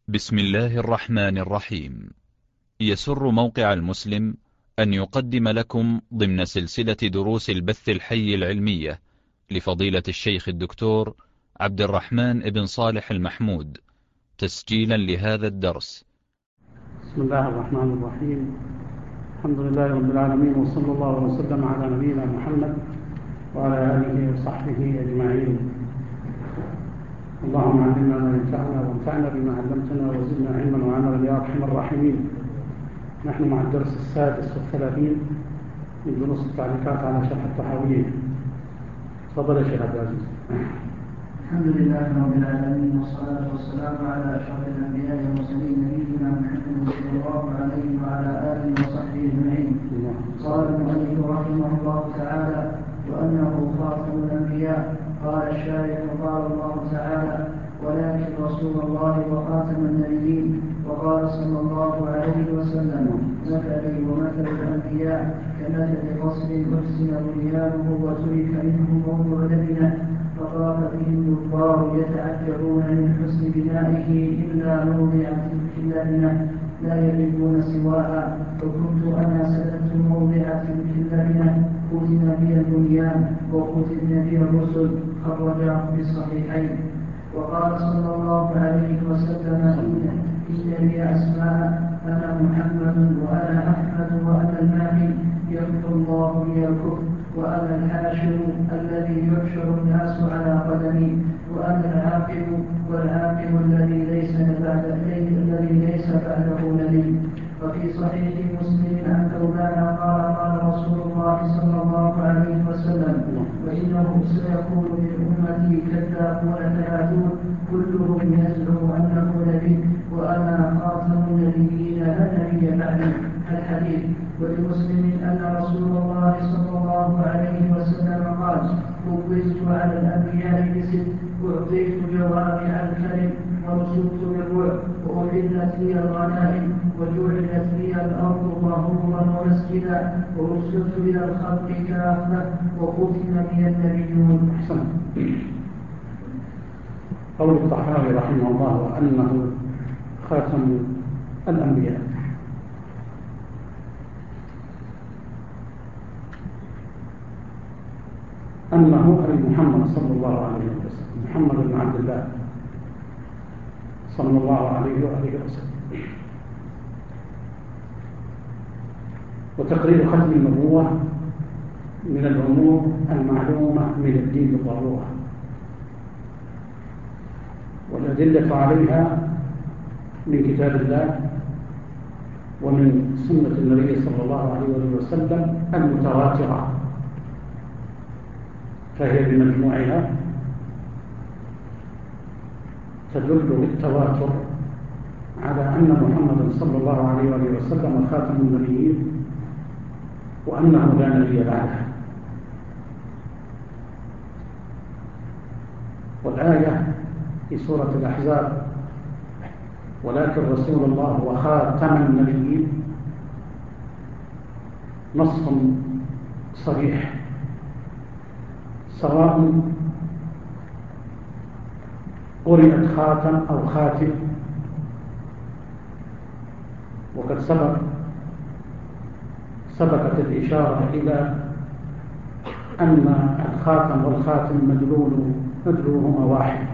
بسم الله الرحمن الرحيم. يسر موقع المسلم أن يقدم لكم ضمن سلسلة دروس البث الحي العلمية لفضيلة الشيخ الدكتور عبد الرحمن بن صالح المحمود، تسجيلا لهذا الدرس. بسم الله الرحمن الرحيم. الحمد لله رب العالمين، وصلى الله وسلم على نبينا محمد وعلى آله وصحبه أجمعين. اللهم علمنا ما ينفعنا وانفعنا بما علمتنا وزدنا علما وعملا يا أرحم الراحمين. نحن مع الدرس 36 من دروس التعليقات على شرح الطحاوية. تفضل يا شيخ عبد العزيز. الحمد لله رب العالمين، والصلاة والسلام على أشرف الأنبياء والمرسلين نبينا محمد صلى الله عليه وعلى آله وصحبه أجمعين. قال المؤلف رحمه الله تعالى: وأنه خاتم الأنبياء. قال الشارح: قال الله تعالى: ولكن رسول الله وخاتم النبيين. وقال صلى الله عليه وسلم: مثلي ومثل الأنبياء كمثل قصر أحسن بنيانه وترك منه موضع لبنه، فطاف به الكفار يتعجبون من حسن بنائه إلا موضع تلك اللبنة لا يجدون سواها، فكنت أنا سلبت موضع تلك اللبنة ختم بي البنيان وختم بي الرسل. خرجاه في الصحيحين. وقال صلى الله عليه وسلم: إن لي أسماء، أنا محمد وأنا أحمد وأنا الماحي يغفر الله لي الكفر، وأنا الحاشر الذي يحشر الناس على قدمي، وأنا العاقب والعاقب الذي ليس بعده نبي. وفي صحيح مسلم عن ثوبان قال: قال رسول الله صلى الله عليه وسلم: وإنه سيكون من أمتي كذابون 30 كلهم يزعم أنه نبي، وأنا خاتم النبيين لا نبي بعدي. الحديث. ولمسلم أن رسول الله صلى الله عليه وسلم قال: فضلت على الأنبياء بست، وأعطيت جوامع الكلم، ورزقت بالرعب، وأحلت لي الغنائم، وجعلت لي الأرض طهورا ومسجدا، ورسلت إلى الخلق كافة، وختم بي النبيون. قول الطحاوي رحمه الله: وأنه خاتم الأنبياء. أنه أي محمد صلى الله عليه وسلم، محمد بن عبد الله صلى الله عليه وآله وسلم. وتقرير ختم النبوة من الأمور المعلومة من الدين بالضرورة، والأدلة عليها من كتاب الله ومن سنة النبي صلى الله عليه وسلم المتواترة، فهي بمجموعها تدل بالتواتر على أن محمد صلى الله عليه وسلم خاتم النبيين، وأنه لا نبي بعده. والآية في سورة الأحزاب: ولكن رسول الله وخاتم النبيين، نص صريح، سواء قرئت خاتم أو خاتم. وقد سبقت الإشارة إلى أن الخاتم والخاتم مدلولهما واحد،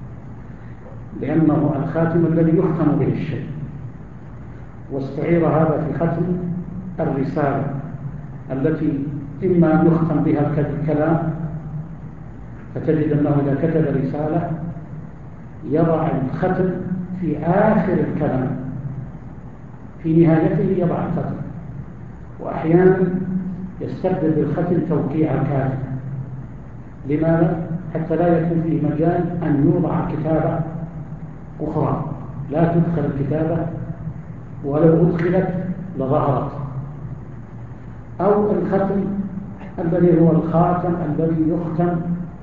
لأنه الخاتم الذي يختم به الشيء. واستعير هذا في ختم الرسالة التي إما يختم بها الكلام، فتجد أنه إذا كتب رسالة يضع الختم في آخر الكلام، في نهايته يضع الختم. وأحيانا يستبدل بالختم توقيع الكاتب. لماذا؟ حتى لا يكون فيه مجال أن يوضع كتابة أخرى، لا تدخل الكتابة، ولو أدخلت لظهرت. أو الختم الذي هو الخاتم الذي يختم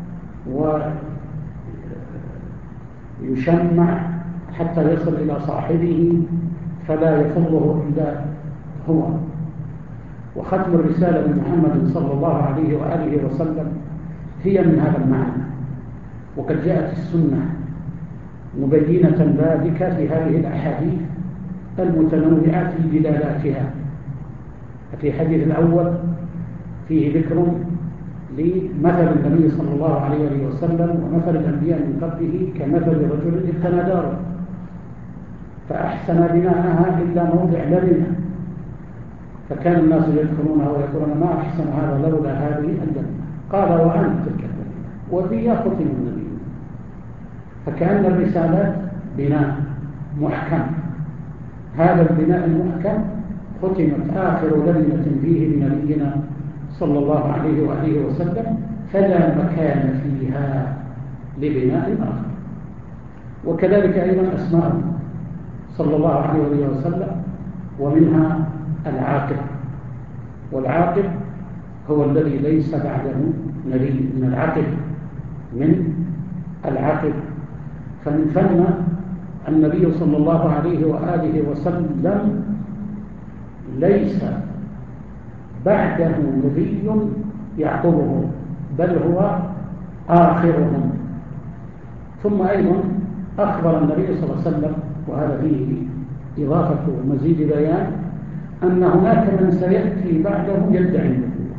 ويشمع حتى يصل إلى صاحبه فلا يفضه إلا هو. وختم الرسالة من محمد صلى الله عليه وآله وسلم هي من هذا المعنى. وقد جاءت السنة مبينة ذلك في هذه الأحاديث المتنوعة في دلالاتها. في الحديث الأول فيه ذكر لمثل النبي صلى الله عليه وسلم ومثل الأنبياء من قبله كمثل رجل ابتنى داره فأحسن بناءها إلا موضع لبنة، فكان الناس يدخلونها ويقولون ما أحسن هذا لولا هذه اللبنة، قال وأنت تلك اللبنة وبها ختم النبي. فكأن الرسالات بناء محكم، هذا البناء المحكم ختمت آخر لبنة فيه بنبينا صلى الله عليه وآله وسلم، فلا مكان فيها لبناء آخر. وكذلك أيضا أسماء صلى الله عليه وسلم، ومنها العاقب، والعاقب هو الذي ليس بعده نبي، من العقب من العقب. فمن ثم النبي صلى الله عليه وآله وسلم ليس بعده نبي يعقبه، بل هو آخرهم. ثم أيضا أخبر النبي صلى الله عليه وسلم، وهذا فيه إضافة ومزيد بيان، أن هناك من سيأتي بعده يدعي النبوة،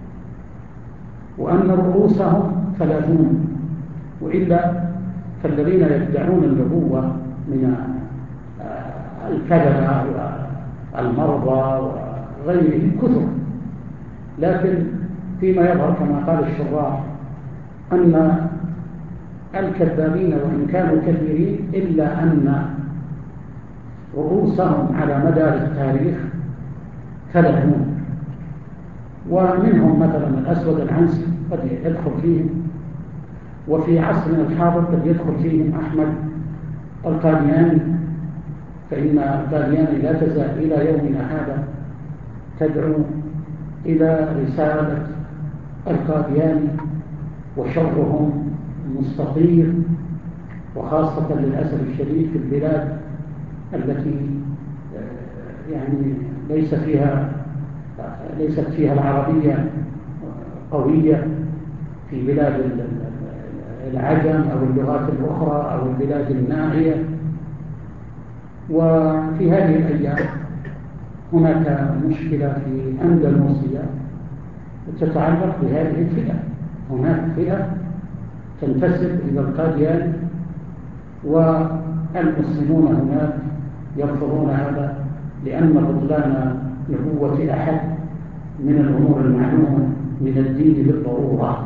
وأن رؤوسهم 30، وإلا فالذين يدعون النبوة من الكذبة والمرضى وغيرهم كثر، لكن فيما يظهر كما قال الشراح أن الكذابين وإن كانوا كثيرين إلا أن رؤوسهم على مدار التاريخ 30، ومنهم مثلا الأسود العنسي قد يدخل فيهم، وفي عصرنا الحاضر قد يدخل فيهم أحمد القادياني، فإن القادياني لا تزال إلى يومنا هذا تدعو إلى رسالة القادياني، وشرهم مستطير، وخاصة للأسف الشديد في البلاد التي يعني ليست فيها العربية قوية، في بلاد العجم أو اللغات الأخرى أو البلاد الناعية. وفي هذه الأيام هناك مشكلة في أندونيسيا تتعلق بهذه الفئة. هناك فئة تنتسب إلى القاديان، والمسلمون هناك يرفضون هذا، لأن بطلان نبوة أحد من الأمور المعلومة من الدين بالضرورة.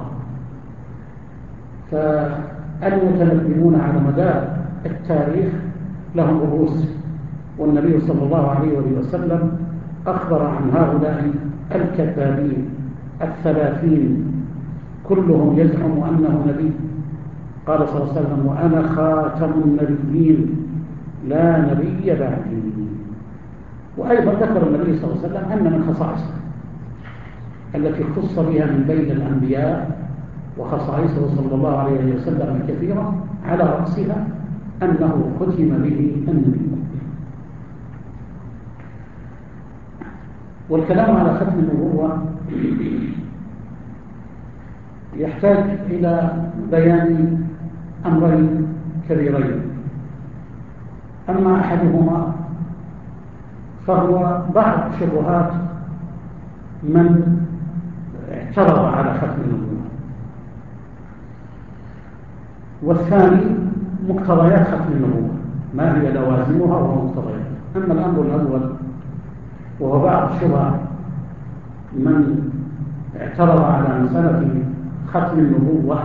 فالمتنبئون على مدار التاريخ لهم رؤوس، والنبي صلى الله عليه وسلم أخبر عن هؤلاء الكذابين 30 كلهم يزعم أنه نبي. قال صلى الله عليه وسلم: وأنا خاتم النبيين لا نبي بعدي. وأيضا ذكر النبي صلى الله عليه وسلم أن من خصائصه التي اختص بها من بين الأنبياء وخصائصه صلى الله عليه وسلم كثيرا، على رأسها أنه ختم به النبي. والكلام على ختم النبوة يحتاج إلى بيان أمرين كبيرين. أما أحدهما فهو بعض شبهات من اعترض على ختم النبوة، والثاني مقتضيات ختم النبوة، ما هي لوازمها ومقتضياتها. أما الأمر الأول وهو بعض شبهة من اعترض على مسألة ختم النبوة،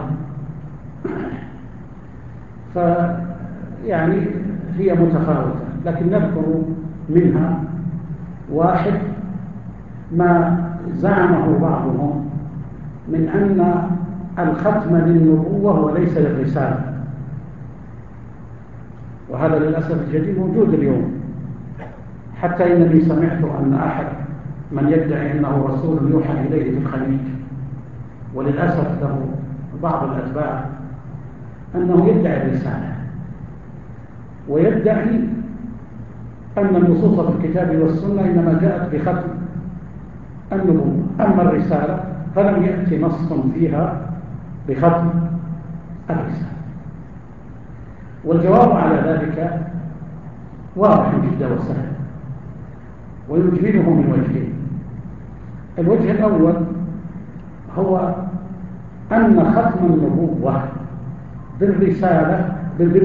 فيعني هي متفاوتة، لكن نذكر منها واحد ما زعمه بعضهم من أن الختم للنبوة وليس للرسالة، وهذا للأسف الشديد موجود اليوم. حتى إنني سمعت أن أحد من يدعي أنه رسول يوحى إليه في الخليج، وللأسف له بعض الأتباع، أنه يدعي الرسالة ويدعي أن النصوص في الكتاب والسنة إنما جاءت بختم النبوة، أما الرسالة فلم يأتي نص فيها بختم الرسالة. والجواب على ذلك واضح جدا وسهل، ويجمله من وجهين. الوجه الأول هو أن ختم النبوة بالرسالة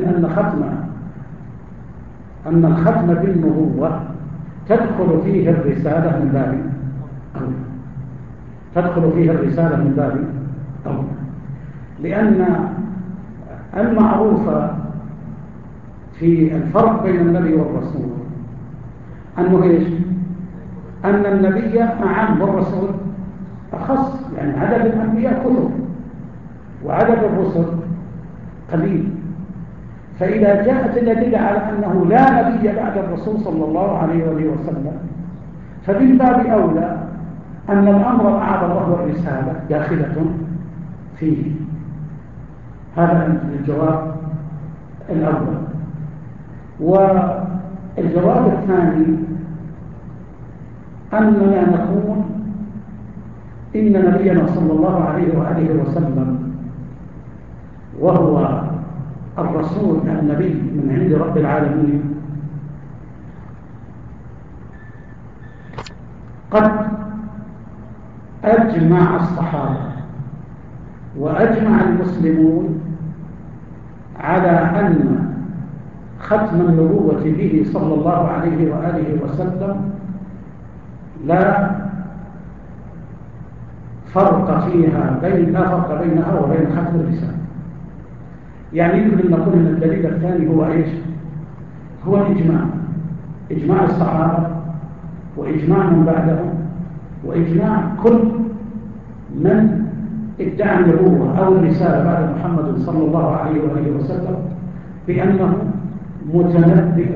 أن الختم بالنبوة تدخل فيه الرسالة من باب أولى، لأن المعروف في الفرق بين النبي والرسول أنه إيش؟ أن النبي أعم والرسول أخص، يعني عدد الأنبياء كثر وعدد الرسل قليل. فإذا جاءت الأدلة على أنه لا نبي بعد الرسول صلى الله عليه وسلم، فمن باب أولى أن الأمر الأعظم وهو الرسالة داخلة فيه. هذا الجواب الأول. والجواب الثاني أننا نقول إن نبينا صلى الله عليه وآله وسلم وهو الرسول النبي من عند رب العالمين قد أجمع الصحابة وأجمع المسلمون على أن ختم النبوة به صلى الله عليه وآله وسلم لا فرق بينها وبين ختم الرسالة. يعني يمكن أن نقول أن الدليل الثاني هو إيش؟ هو إجماع الصحابة وإجماع من بعدهم وإجماع كل من ادعى النبوة أو الرسالة بعد محمد صلى الله عليه وآله وسلم بأنه متنبئ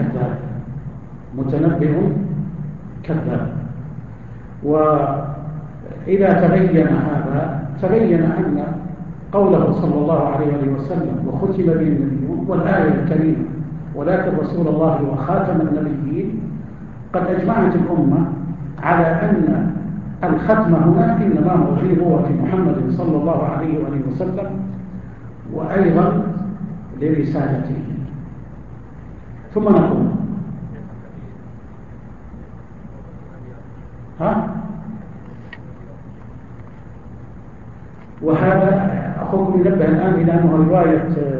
كذاب. وإذا تبين هذا تبين أن قوله صلى الله عليه وسلم وختم به النبيون والآية الكريمة ولكن رسول الله وخاتم النبيين قد أجمعت الأمة على أن الختم هنا إنما هو في نبوة محمد صلى الله عليه وسلم وأيضا لرسالته. ثم نقول وهذا أخوكم ينبه الآن إلى أنه رواية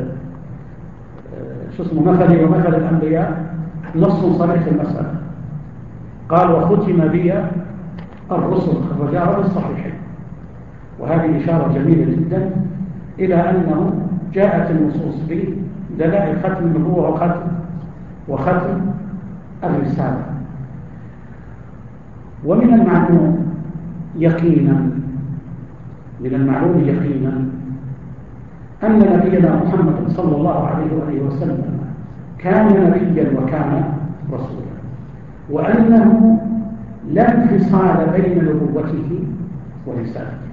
مثلي ومثل الأنبياء نص صريح في المسألة. قال وختم بي الرسل خرجاها بالصحيحين، وهذه إشارة جميلة جدا إلى أنه جاءت النصوص بدلائل ختم النبوة وختم الرسالة. ومن المعلوم يقينا أن نبينا محمد صلى الله عليه وسلم كان نبيا وكان رسولا، وأنه لا انفصال بين نبوته ورسالته،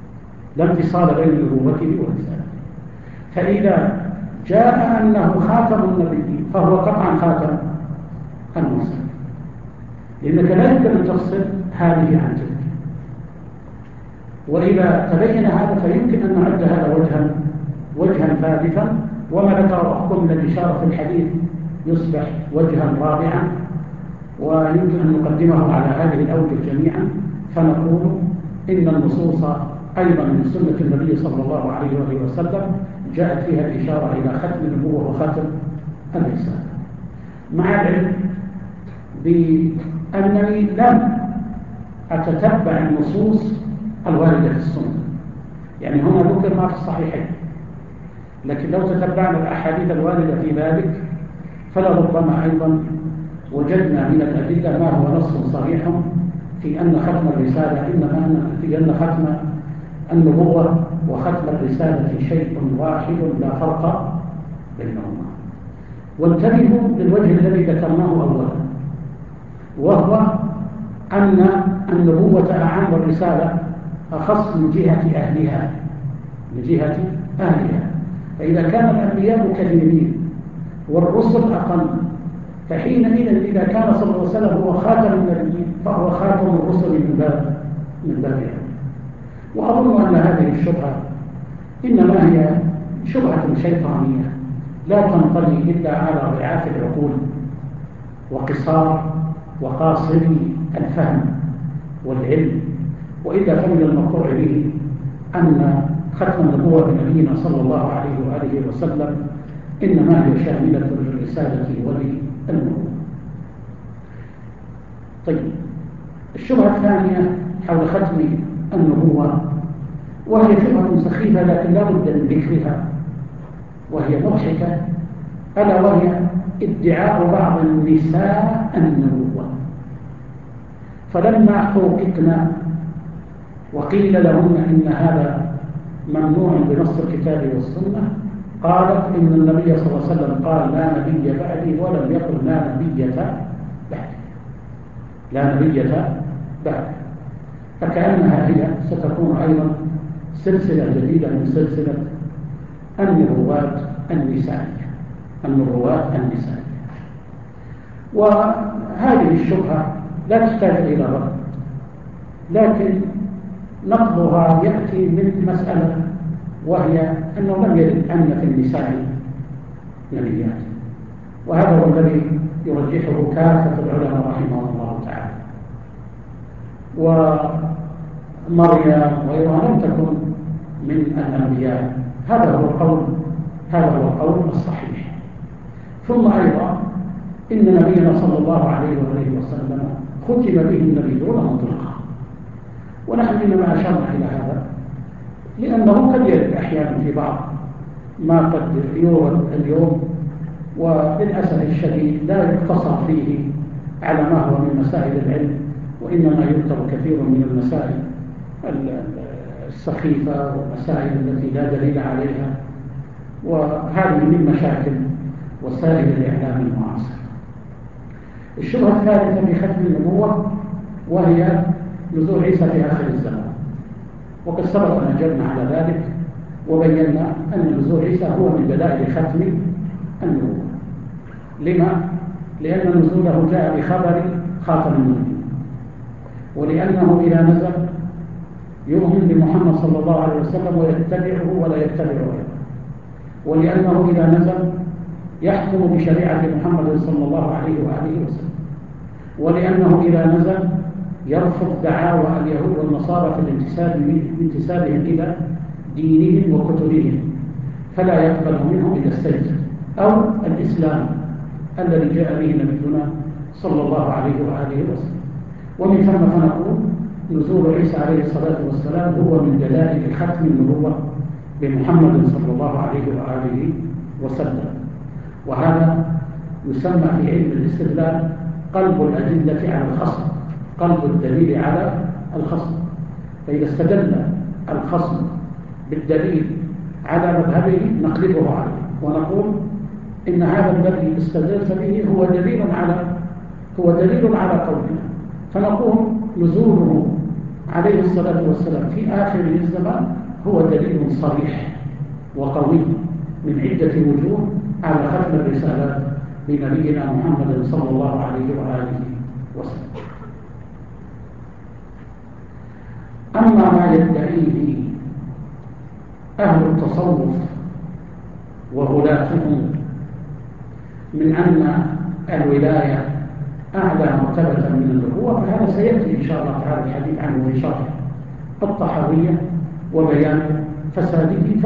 فإذا جاء أنه خاتم النبي فهو قطعا خاتم المرسل، لأنك لا يمكن أن تفصل هذه عن تلك. وإذا تبين هذا فيمكن أن نعد هذا وجها ثالثا، وما ذكره أخوكم من الإشارة في الحديث يصبح وجها رابعا، ويمكن أن نقدمه على هذه الأوجه جميعا، فنقول إن النصوص أيضا من سنة النبي صلى الله عليه وسلم جاءت فيها الإشارة إلى ختم النبوة وختم الرسالة، مع العلم بأنني لم أتتبع النصوص الواردة في السنة. يعني هنا ذكر ما في الصحيحين، لكن لو تتبعنا الأحاديث الواردة في ذلك فلربما أيضا وجدنا من الأدلة ما هو نص صريح في أن ختم الرسالة في أن ختم النبوة وختم الرسالة شيء واحد لا فرق بينهما. وانتبهوا للوجه الذي ذكرناه أولا، وهو أن النبوة أعم والرسالة أخص من جهة أهلها. فإذا كان الأنبياء كثيرين والرسل أقل، فحينئذ إذا كان صلى الله عليه وسلم هو خاتم النبيين فهو خاتم الرسل من بابها. وأظن أن هذه الشبهة إنما هي شبهة شيطانية لا تنطلي إلا على ضعاف العقول وقصار وقاصري الفهم والعلم، وإلا فمن المقطوع به أن ختم النبوة بنبينا صلى الله عليه وآله وسلم إنما هي شاملة للرسالة وللنبوة. طيب، الشبهة الثانية حول ختم النبوة، وهي شبهة سخيفة لكن لا بد من ذكرها وهي مضحكة، ألا وهي ادعاء بعض النساء النبوة. فلما حوكتنا وقيل لهن إن هذا ممنوع بنص الكتاب والسنة، قالت إن النبي صلى الله عليه وسلم قال لا نبي بعدي، ولم يقل لا نبية بعدي، لا نبية بعدي. فكأنها هي ستكون أيضا سلسلة جديدة من سلسلة النبوات النسائية، النبوات النسائية. وهذه الشبهة لا تحتاج إلى رد، لكن نقضها يأتي من مسألة، وهي أنه لم يرد أن في النساء نبيات، وهذا هو الذي يرجحه كافة العلماء رحمه الله تعالى. ومريم وغيرها لم تكن من الأنبياء، هذا هو القول الصحيح. ثم أيضا إن نبينا صلى الله عليه وآله وسلم ختم به النبيون مطلقا، ونحن إنما أشرنا إلى هذا لأنه قد يرد أحيانا في بعض ما قد يورد اليوم، وللأسف الشديد لا يقتصر فيه على ما هو من مسائل العلم، وإنما يذكر كثير من المسائل السخيفة والمسائل التي لا دليل عليها، وهذه من مشاكل وسائل الإعلام المعاصر. الشبهة الثالثة في ختم النبوة وهي نزول عيسى في آخر الزمان، وقد سبق أن أجبنا على ذلك وبينا أن نزول عيسى هو من دلائل ختم النبوة. لما؟ لأن نزوله جاء بخبر خاتم النبيين، ولأنه إذا نزل يؤمن بمحمد صلى الله عليه وسلم ويتبعه ولا يتبع غيره، ولأنه إذا نزل يحكم بشريعة محمد صلى الله عليه وآله وسلم، ولأنه إذا نزل يرفض دعاوى اليهود والنصارى في انتسابهم إلى دينهم وكتبهم، فلا يقبل منهم إلا السجد أو الإسلام الذي جاء به نبينا صلى الله عليه وآله وسلم. ومن ثم فنقول نزول عيسى عليه الصلاة والسلام هو من دلائل ختم النبوة بمحمد صلى الله عليه وآله وسلم. وهذا يسمى في علم الاستدلال قلب الأدلة على الخصم، قلب الدليل على الخصم. فإذا استدل الخصم بالدليل على مذهبه نقلبه عليه ونقول إن هذا الذي استدلت به هو دليل على قولنا، فنقول نزوله عليه الصلاة والسلام في آخر الزمان هو دليل صريح وقوي من عدة وجوه على ختم الرسالات بنبينا محمد صلى الله عليه وآله وسلم. أما ما يدعيه أهل التصوف وغلاتهم من أن الولاية أعلى مرتبة من النبوة، فهذا سيأتي إن شاء الله تعالى الحديث عنه في شرح الطحاوية وبيان فساده،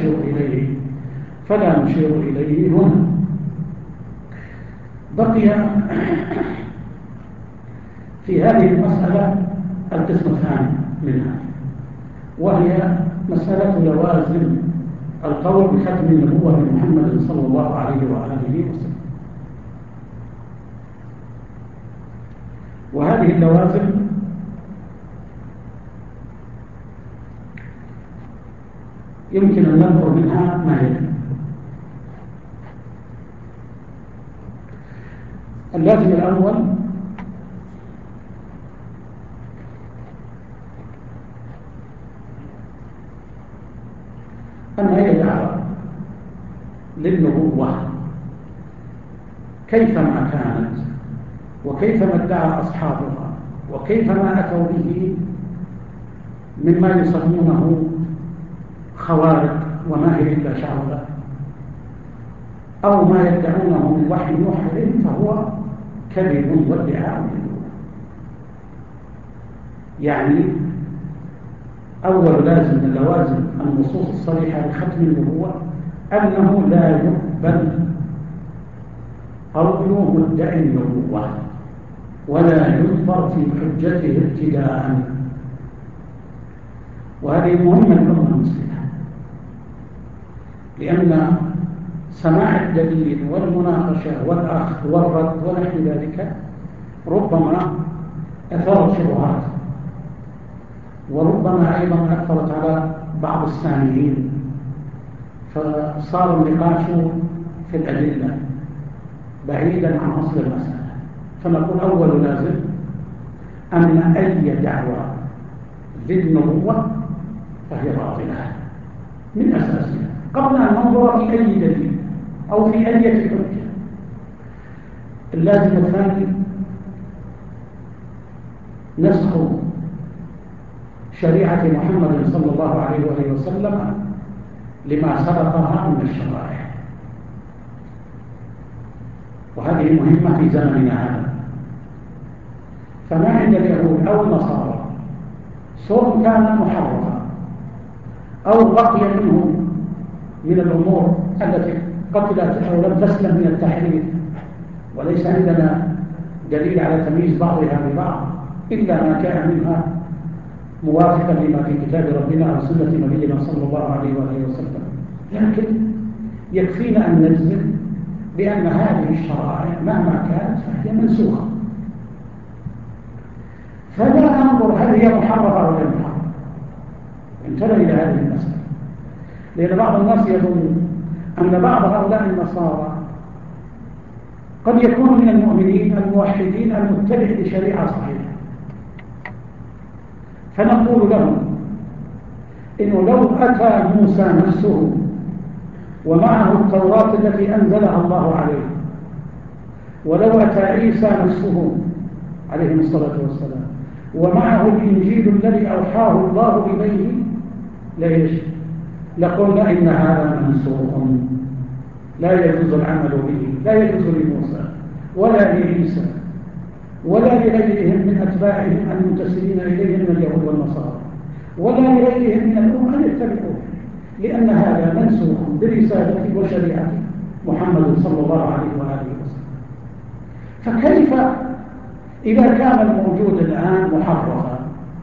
فلا نشير إليه هنا. بقي في هذه المسألة القسم الثاني منها، وهي مسألة لوازم القول بختم النبوة لمحمد صلى الله عليه وآله وسلم. وهذه اللوازم يمكن أن نذكر منها ما يلي. اللازم الأول أن هي دعوة للنبوة كيفما كانت وكيفما ادعى أصحابها وكيفما أتوا به مما يسمونه خوارق وما هي إلا شعوذة، أو ما يدعونه من وحي يوحى إليه فهو كذب وادعاء. يعني أول لازم من لوازم النصوص الصريحة لختم النبوة أنه لا يقبل قول مدعي النبوة ولا ينظر في حجته ابتداء. وهذه مهمة للأمة المسلمة، لأن سماع الدليل والمناقشة والأخذ والرد ونحو ذلك ربما أثارت شبهات، وربما أيضا أثرت على بعض السامعين، فصار النقاش في الأدلة بعيدا عن أصل المسألة. فنقول أول لازم أن أي دعوة للنبوة فهي باطلة من أساسها قبل أن ننظر في أي دليل أو في أي حجة. اللازم الثاني نسخ شريعة محمد صلى الله عليه وآله وسلم لما سبقها من الشرائع، وهذه مهمة في زمننا هذا. فما عند اليهود أو النصارى سواء كان محرفا أو بقي منهم من الأمور التي قتلت أو لم تسلم من التحريف، وليس عندنا دليل على تمييز بعضها ببعض إلا ما كان منها موافقا لما في كتاب ربنا أو سنة نبينا صلى الله عليه وآله وسلم. لكن يكفينا أن نجزم بأن هذه الشرائع مهما كانت فهي منسوخة، فلا ننظر هل هي محرفة أو غير محرفة. انتبه إلى هذه المسألة، لأن بعض الناس يظن أن بعض هؤلاء النصارى قد يكون من المؤمنين الموحدين المتبع لشريعة صحيحة، فنقول لهم إنه لو أتى موسى نفسه ومعه التوراة التي أنزلها الله عليه، ولو أتى عيسى نفسه عليه الصلاة والسلام ومعه الإنجيل الذي أوحاه الله إليه ليش لقلنا إن هذا منسوخ لا يجوز العمل به، لا يجوز لموسى ولا لعيسى ولا لغيرهم من أتباعهم المنتسبين إليهم من اليهود والنصارى ولا لغيرهم من الأمم أن يتبعوه، لأن هذا منسوخ برسالة وشريعة محمد صلى الله عليه وآله وسلم. فكيف إذا كان الموجود الآن محرفا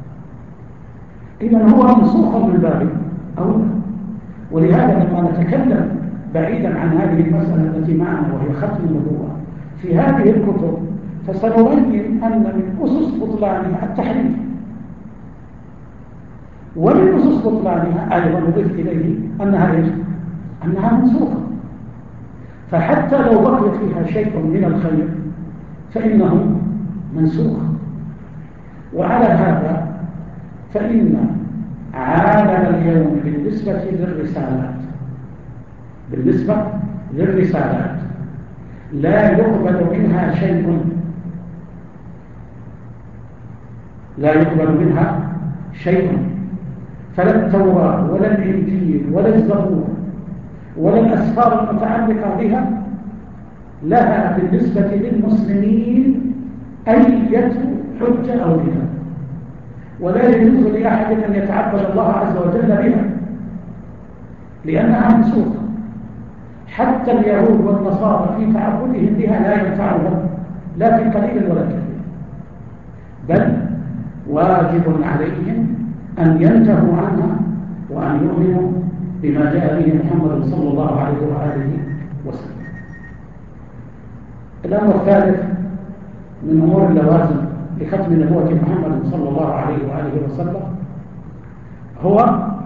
إذن هو منسوخ من باب أولى. ولهذا لما نتكلم بعيدا عن هذه المسألة التي معنا وهي ختم النبوة في هذه الكتب فسنبين أن من أسس بطلانها التحريف، ومن أسس بطلانها أيضا نضيف إليه أنها منسوخة. فحتى لو بقي فيها شيء من الخير فإنه منسوخ. وعلى هذا فإن عالم اليوم بالنسبة للرسالات لا يقبل منها شيء، فلا التوراة ولا الإنجيل ولا الزبور ولا الأسفار المتعلقة بها لها بالنسبة للمسلمين أي حجة أو بها، ولا يجوز لأحد أن يتعبد الله عز وجل بها لأنها منسوخة. حتى اليهود والنصارى في تعبدهم بها لا ينفعهم لا في قليل ولا كثير، بل واجب عليهم أن ينتهوا عنها وأن يؤمنوا بما جاء به محمد صلى الله عليه وآله وسلم. الأمر الثالث من أمور اللوازم لختم نبوة محمد صلى الله عليه وآله وسلم هو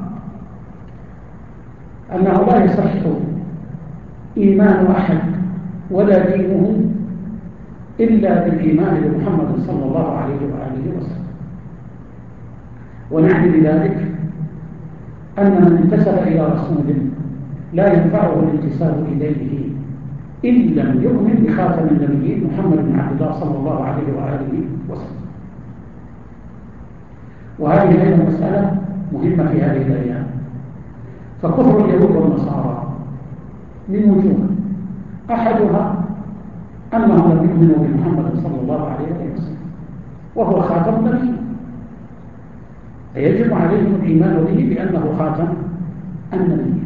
أنه لا يصح إيمان أحد ولا دينه إلا بالإيمان بمحمد صلى الله عليه وآله وسلم. ونعني بذلك أن من انتسب إلى رسول لا ينفعه الانتساب إليه إن لم يؤمن بخاتم النبيين محمد بن عبد الله صلى الله عليه وآله وسلم. وهذه أيضا مسألة مهمة في هذه الأيام. فكفر اليهود والنصارى من وجوه أحدها أنهم لم يؤمنوا بمحمد صلى الله عليه وسلم وهو خاتم النبي، فيجب عليهم الإيمان به بأنه خاتم النبي،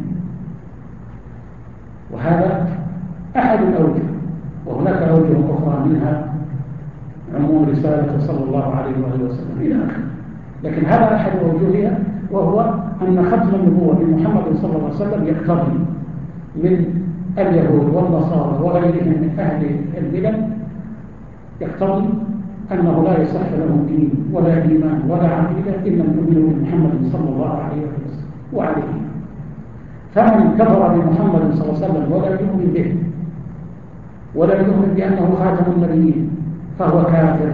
وهذا أحد الأوجه. وهناك أوجه أخرى منها عموم رسالة صلى الله عليه وسلم إلى آخره، لكن هذا أحد أوجهها، وهو أن ختم النبوة بمحمد صلى الله عليه وسلم يقتضي من اليهود والنصارى وغيرهم من أهل البلاد، يقتضي أنه لا يصح لهم دين ولا إيمان ولا عقيدة إلا أن يؤمنوا بمحمد صلى الله عليه وسلم وعليه. فمن كفر بمحمد صلى الله عليه وسلم ولا يؤمن به ولا يؤمن بأنه خاتم النبيين فهو كافر.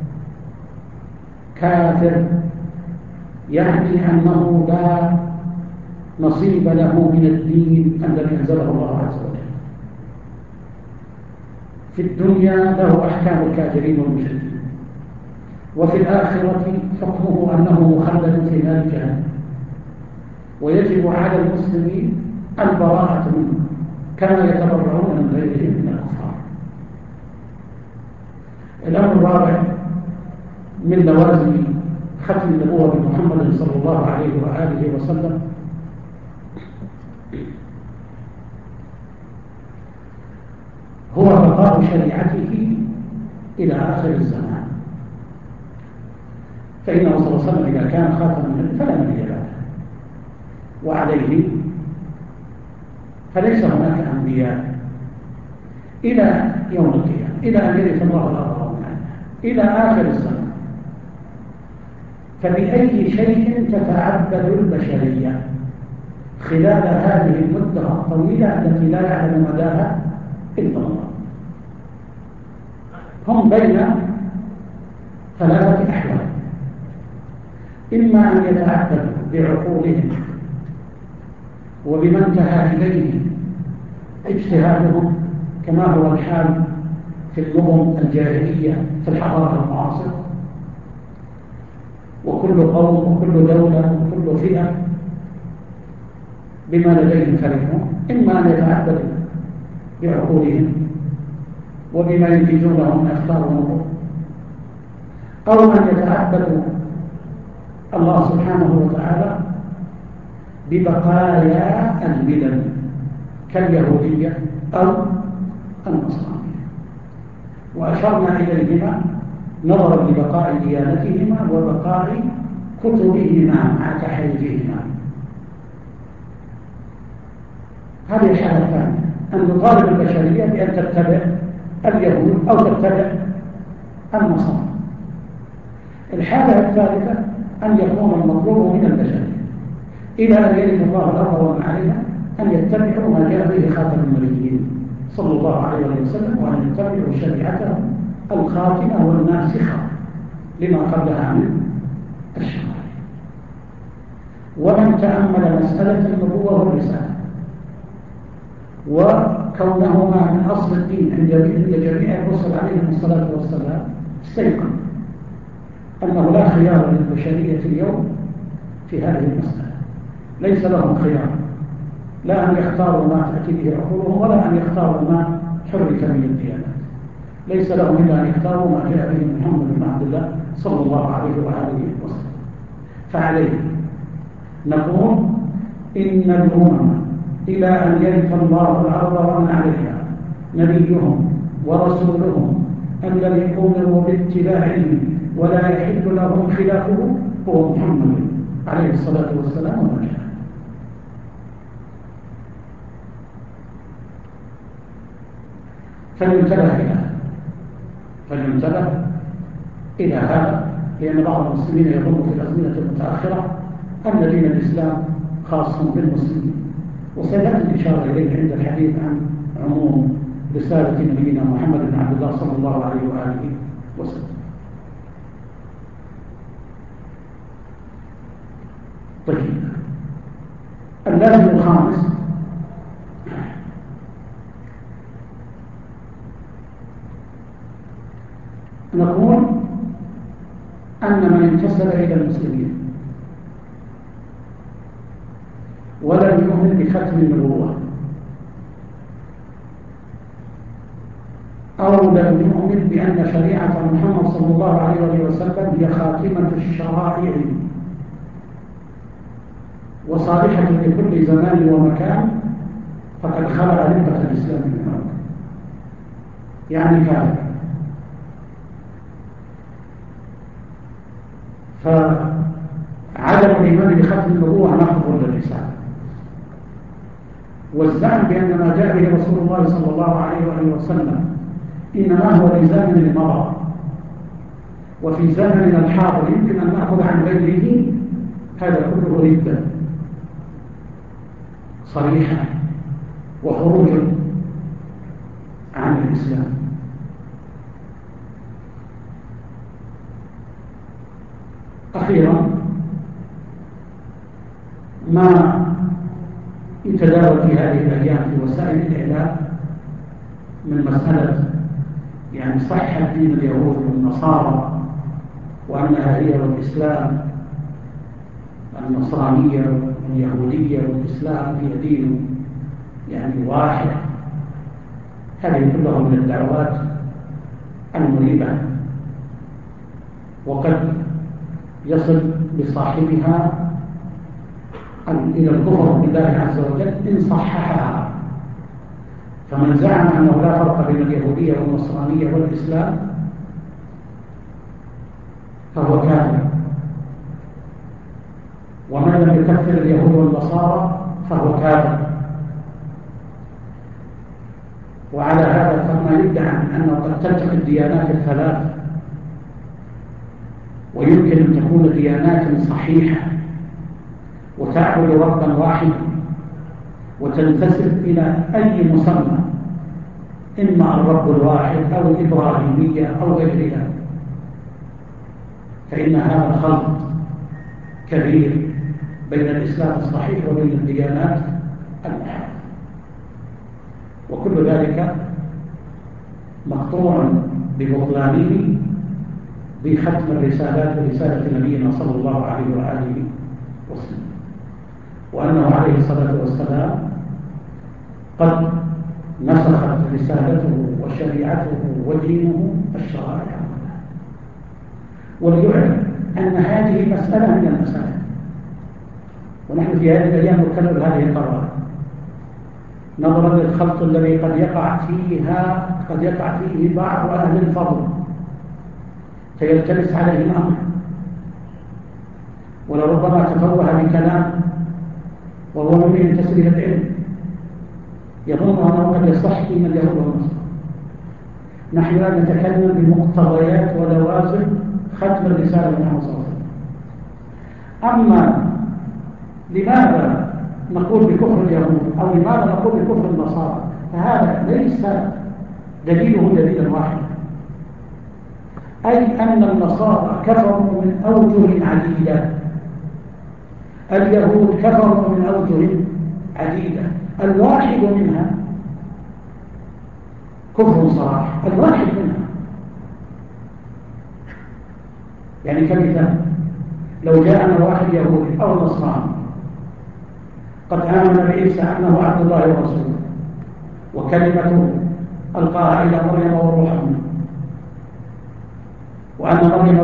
كافر يعني أنه لا نصيب له من الدين الذي أنزله الله عز وجل. في الدنيا له أحكام الكافرين والمشركين، وفي الآخرة حكمه أنه مخلد في نار جهنم، ويجب على المسلمين البراءة منه كما يتبرعون من غيرهم من الكفار. الأمر الرابع من لوازم ختم النبوة بمحمد صلى الله عليه وآله وسلم هو بقاء شريعته إلى آخر الزمان، فإنه صلى الله عليه وسلم إذا كان خاتم النبي فلا نبي بعده، وعليه فليس هناك أنبياء إلى يوم القيامة، إلى أن يرث الله الأرض ومن عليها، إلى آخر الزمان. فبأي شيء تتعبد البشرية خلال هذه المدة الطويلة التي لا يعلم مداها إلا الله؟ هم بين ثلاثة أحوال: إما أن يتعبدوا بعقولهم وبما انتهى إليه اجتهادهم كما هو الحال في النظم الجاهلية في الحضارة المعاصرة، وكل قوم وكل دولة وكل فئة بما لديهم فرحون. إما أن يتعبدوا بعقولهم وبما ينتجونه من أفكار ونظم، أو أن يتعبدوا الله سبحانه وتعالى ببقايا الملل كاليهودية أو النصرانية، وأشرنا إليهما نظرا لبقاء ديانتهما وبقاء كتبهما مع تحريفهما. هذه الحالة الثانية، أن نطالب البشرية بأن تتبع اليهود أو تتبع النصارى. الحالة الثالثة أن يكون المطلوب من البشرية إلى أن يرث الله الأرض ومن عليها أن يتبعوا ما جاء به خاتم النبيين صلى الله عليه وسلم، وأن يتبعوا شريعته الخاتمة والناسخة لما قبلها من الشرائع. ومن تأمل مسألة النبوة والرسالة وكونهما من أصل الدين عند جميع الرسل عليهم الصلاة والسلام استيقن أنه لا خيار للبشرية اليوم في هذه المسألة. ليس لهم خيار، لا أن يختاروا ما تأتي به عقولهم ولا أن يختاروا ما حرك من الديانات. ليس لهم إلا أن يختاروا ما جاء به محمد بن عبد الله صلى الله عليه وآله وسلم. فعليه نقول إن الأمم إلى أن يرث الله الأرض ومن عليها نبيهم ورسولهم الذي أمروا باتباعه ولا يحل لهم خلافه هو محمد عليه الصلاة والسلام وما جاء. فلينتبه إلى هذا، لأن بعض المسلمين يظن في الأزمنة المتأخرة أن دين الإسلام خاص بالمسلمين، وسيأتي الإشارة إليه عند الحديث عن عموم رسالة نبينا محمد بن عبد الله صلى الله عليه وآله وسلم. طيب، اللازم الخامس نقول أن من انتسب إلى المسلمين ولم يؤمن بختم النبوة أولى أن يؤمن بأن شريعة محمد صلى الله عليه وسلم هي خاتمة الشرائع وصالحة لكل زمان ومكان، فقد خلع نقطة الإسلام من الأرض، يعني كافر. فعدم الإيمان بختم النبوة نقض للرسالة، والزعم بأن ما جاء به رسول الله صلى الله عليه وسلم إنما هو لزمن مضى، وفي زمننا الحاضر يمكن أن نأخذ عن غيره، هذا كله ردة صريحة وخروج عن الإسلام. أخيرا ما يتداول في هذه الأيام في وسائل الإعلام من مسألة يعني صحة دين اليهود والنصارى، وأنها هي والإسلام، النصرانية واليهودية والإسلام هي دين يعني واحد. هذه كلها من الدعوات المريبة، وقد يصل بصاحبها إلى الكفر بالله عز وجل إن صححها. فمن زعم أنه لا فرق بين اليهودية والنصرانية والإسلام فهو كافر، ومن لم يكفر اليهود والنصارى فهو كافر. وعلى هذا فما يدعي أنه قد تلتقي الديانات الثلاث، ويمكن أن تكون ديانات صحيحة وتعبد ربا واحدا وتنتسب إلى أي مسمى، إما الرب الواحد أو الإبراهيمية أو غيرها، فإن هذا خلط كبير بين الإسلام الصحيح وبين الديانات الأحد، وكل ذلك مقطوع ببطلانه بختم الرسالات ورسالة نبينا صلى الله عليه وآله وسلم، وأنه عليه الصلاة والسلام قد نسخت رسالته وشريعته ودينه الشرائع. وليعلم أن هذه مسألة من المسائل، ونحن في هذه الأيام نكرر هذه القرارات نظرا للخلط الذي قد يقع فيه بعض أهل الفضل فيلتبس عليه الأمر، ولربما تفوه بكلام وهو من ينتسب إلى العلم يظن أنه قد يصح من اليهود والنصارى. نحن لا نتكلم بمقتضيات ولوازم ختم الرسالة من محمد صلى الله عليه وسلم. أما لماذا نقول بكفر اليهود أو لماذا نقول بكفر النصارى، فهذا ليس دليله دليلا واحدا، أي أن النصارى كفروا من أوجه عديدة، اليهود كفروا من أوجه عديدة، الواحد منها كفر صراح، الواحد منها. يعني كمثال لو جاءنا واحد يهودي أو نصراني قد آمن بعيسى أنه عبد الله ورسوله وكلمته ألقاها إلى مريم وروح منه، وأن مريم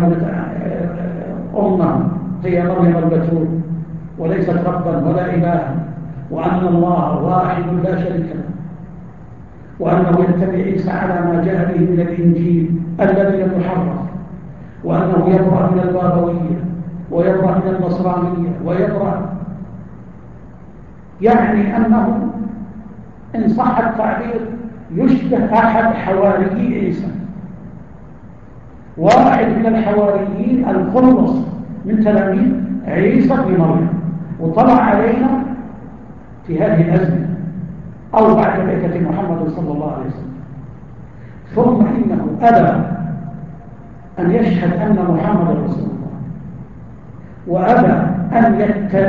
أمه هي مريم البتول وليست ربا ولا إلها، وأن الله واحد لا شريك له، وأنه يتبع عيسى على ما جاء به من الإنجيل الذي لم يحرف، وأنه يبرأ من البابوية ويبرأ من النصرانية ويبرأ، يعني أنه إن صح التعبير يشبه أحد حواريي عيسى، واحد من الحواريين الخلص من تلاميذ عيسى بن مريم، وطلع علينا في هذه الأزمة أو بعد بعثة محمد صلى الله عليه وسلم. ثم إنه أبى أن يشهد أن محمد رسول الله، وأبى أن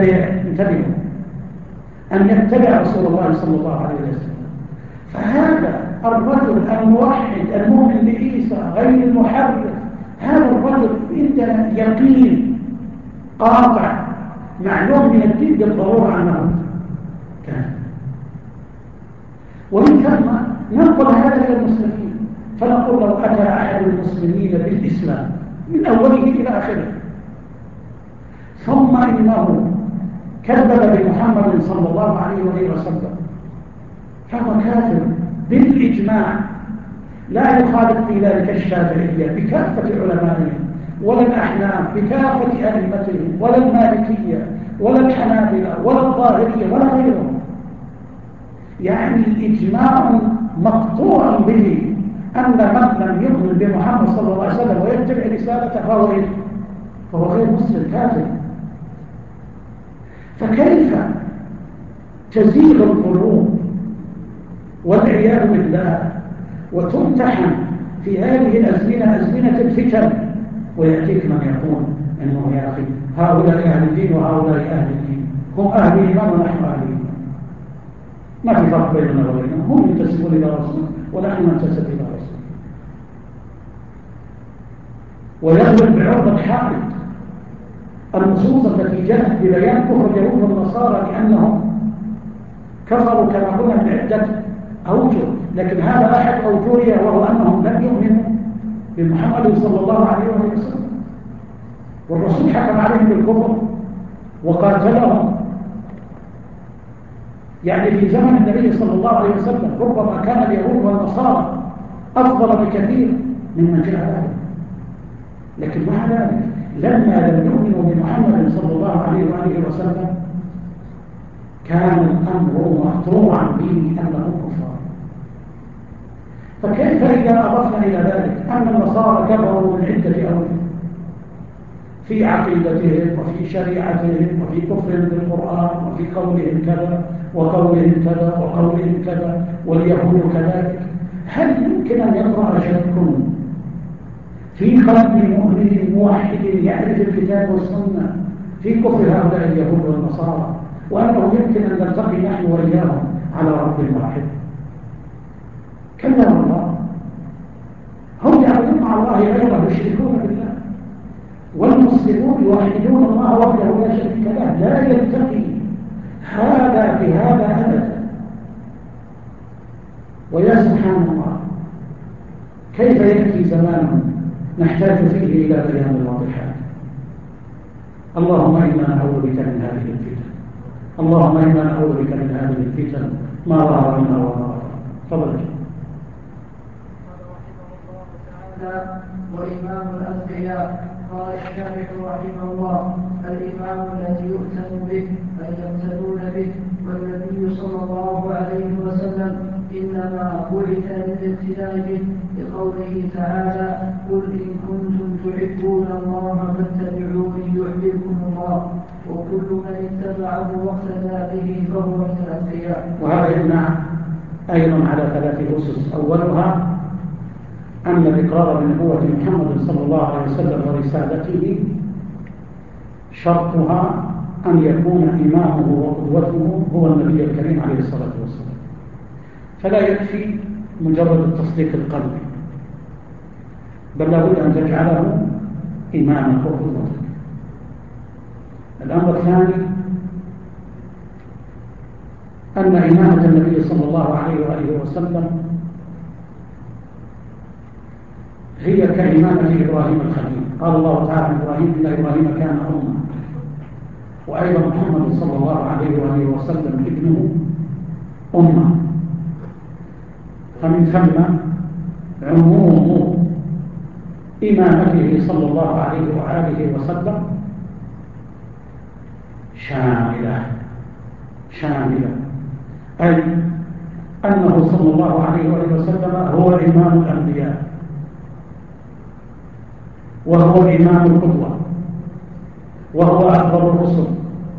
يتبع رسول الله صلى الله عليه وسلم. فهذا الرجل الموحد المؤمن بعيسى غير المحرف، هذا الرجل عندنا يقين قاطع معلوم من الدين بالضرورة عنه كان، ومن ثم ننقل هذا إلى المسلمين فنقول لو أتى أحد المسلمين بالإسلام من أوله إلى آخره ثم إنه كذب بمحمد صلى الله عليه وسلم فهو كافر بالإجماع، لا يخالف في ذلك الشافعية بكافة علمائهم ولا الأحناف بكافة أئمتهم ولا المالكية ولا الحنابلة ولا الظاهرية ولا غيرهم. يعني الإجماع مقطوع به أن من لم يؤمن بمحمد صلى الله عليه وسلم ويتبع رسالته فهو غير مسلم كافر. فكيف تزيغ القلوب والعياذ بالله وتمتحن في هذه الأزمنة أزمنة الفتن ويأتيك من يقول إنه يا أخي هؤلاء أهل الدين وهؤلاء أهل الدين، هم أهل الإيمان ونحن أهل الإيمان، ما في فرق بيننا وبينهم، هم ينتسبون إلى رسول ونحن ننتسب إلى رسول. ويضرب بعرض حائط النصوص التي جاءت ببيان كفر اليهود والنصارى لأنهم كفروا كما قلنا من عدة أوجه، لكن هذا أحد أوجهها وهو أنهم لم يؤمنوا بمحمد صلى الله عليه وسلم، والرسول حكم عليهم بالكفر وقاتلهم. يعني في زمن النبي صلى الله عليه وسلم ربما كان اليهود والنصارى أفضل بكثير ممن جاء بعدهم، لكن مع ذلك لما لم يؤمنوا بمحمد صلى الله عليه وسلم كان الأمر مقطوعا به أنهم كفار. فكيف إذا أضفنا إلى ذلك أن النصارى كفروا من عدة أوجه في عقيدتهم وفي شريعتهم وفي كفرهم بالقرآن وفي قولهم كذا وقولهم كذا وقولهم كذا واليهود كذلك، هل يمكن أن يطرأ شك في قلب مؤمن موحد يعرف الكتاب والسنة في كفر هؤلاء اليهود والنصارى وأنه يمكن أن نلتقي نحن وإياهم على رب واحد؟ كلا والله، هم يعبدون مع الله غيره يشركون بالله، والمسلمون يوحدون الله وحده لا شريك له، لا يلتقي هذا بهذا أبدا. ويا سبحان الله كيف يأتي زمان نحتاج فيه إلى بيان الواضحات. اللهم إنا نعوذ بك من هذه الفتن، اللهم إنا نعوذ بك من هذه الفتن ما ظهر منها وما بطن. تفضل. وإمام الأنبياء. قال الشارح رحمه الله: الإمام الذي يؤتم به أي يقتدون به، والنبي صلى الله عليه وسلم إنما بعث للاقتداء به، لقوله تعالى: قل إن كنتم تحبون الله فاتبعوني يحببكم الله، وكل من اتبعه واقتدى به فهو من الأنبياء. وهذا يمنع أيضا على 3 أسس. أولها أن الإقرار بنبوة محمد صلى الله عليه وسلم ورسالته شرطها أن يكون إمامه وقدوته هو النبي الكريم عليه الصلاة والسلام، فلا يكفي مجرد التصديق القلبي، بل لابد أن تجعله إماما وقدوتك. الأمر الثاني أن إمامة النبي صلى الله عليه وآله وسلم هي كإمامة إبراهيم الخليل. قال الله تعالى عن إبراهيم: إن إبراهيم كان أمة. وأيضا محمد صلى الله عليه وآله وسلم ابنه أمة. فمن ثم عموم إمامته صلى الله عليه وآله وسلم شاملة، أي أنه صلى الله عليه وآله وسلم هو إمام الأنبياء وهو إمام القدوة وهو أفضل الرسل.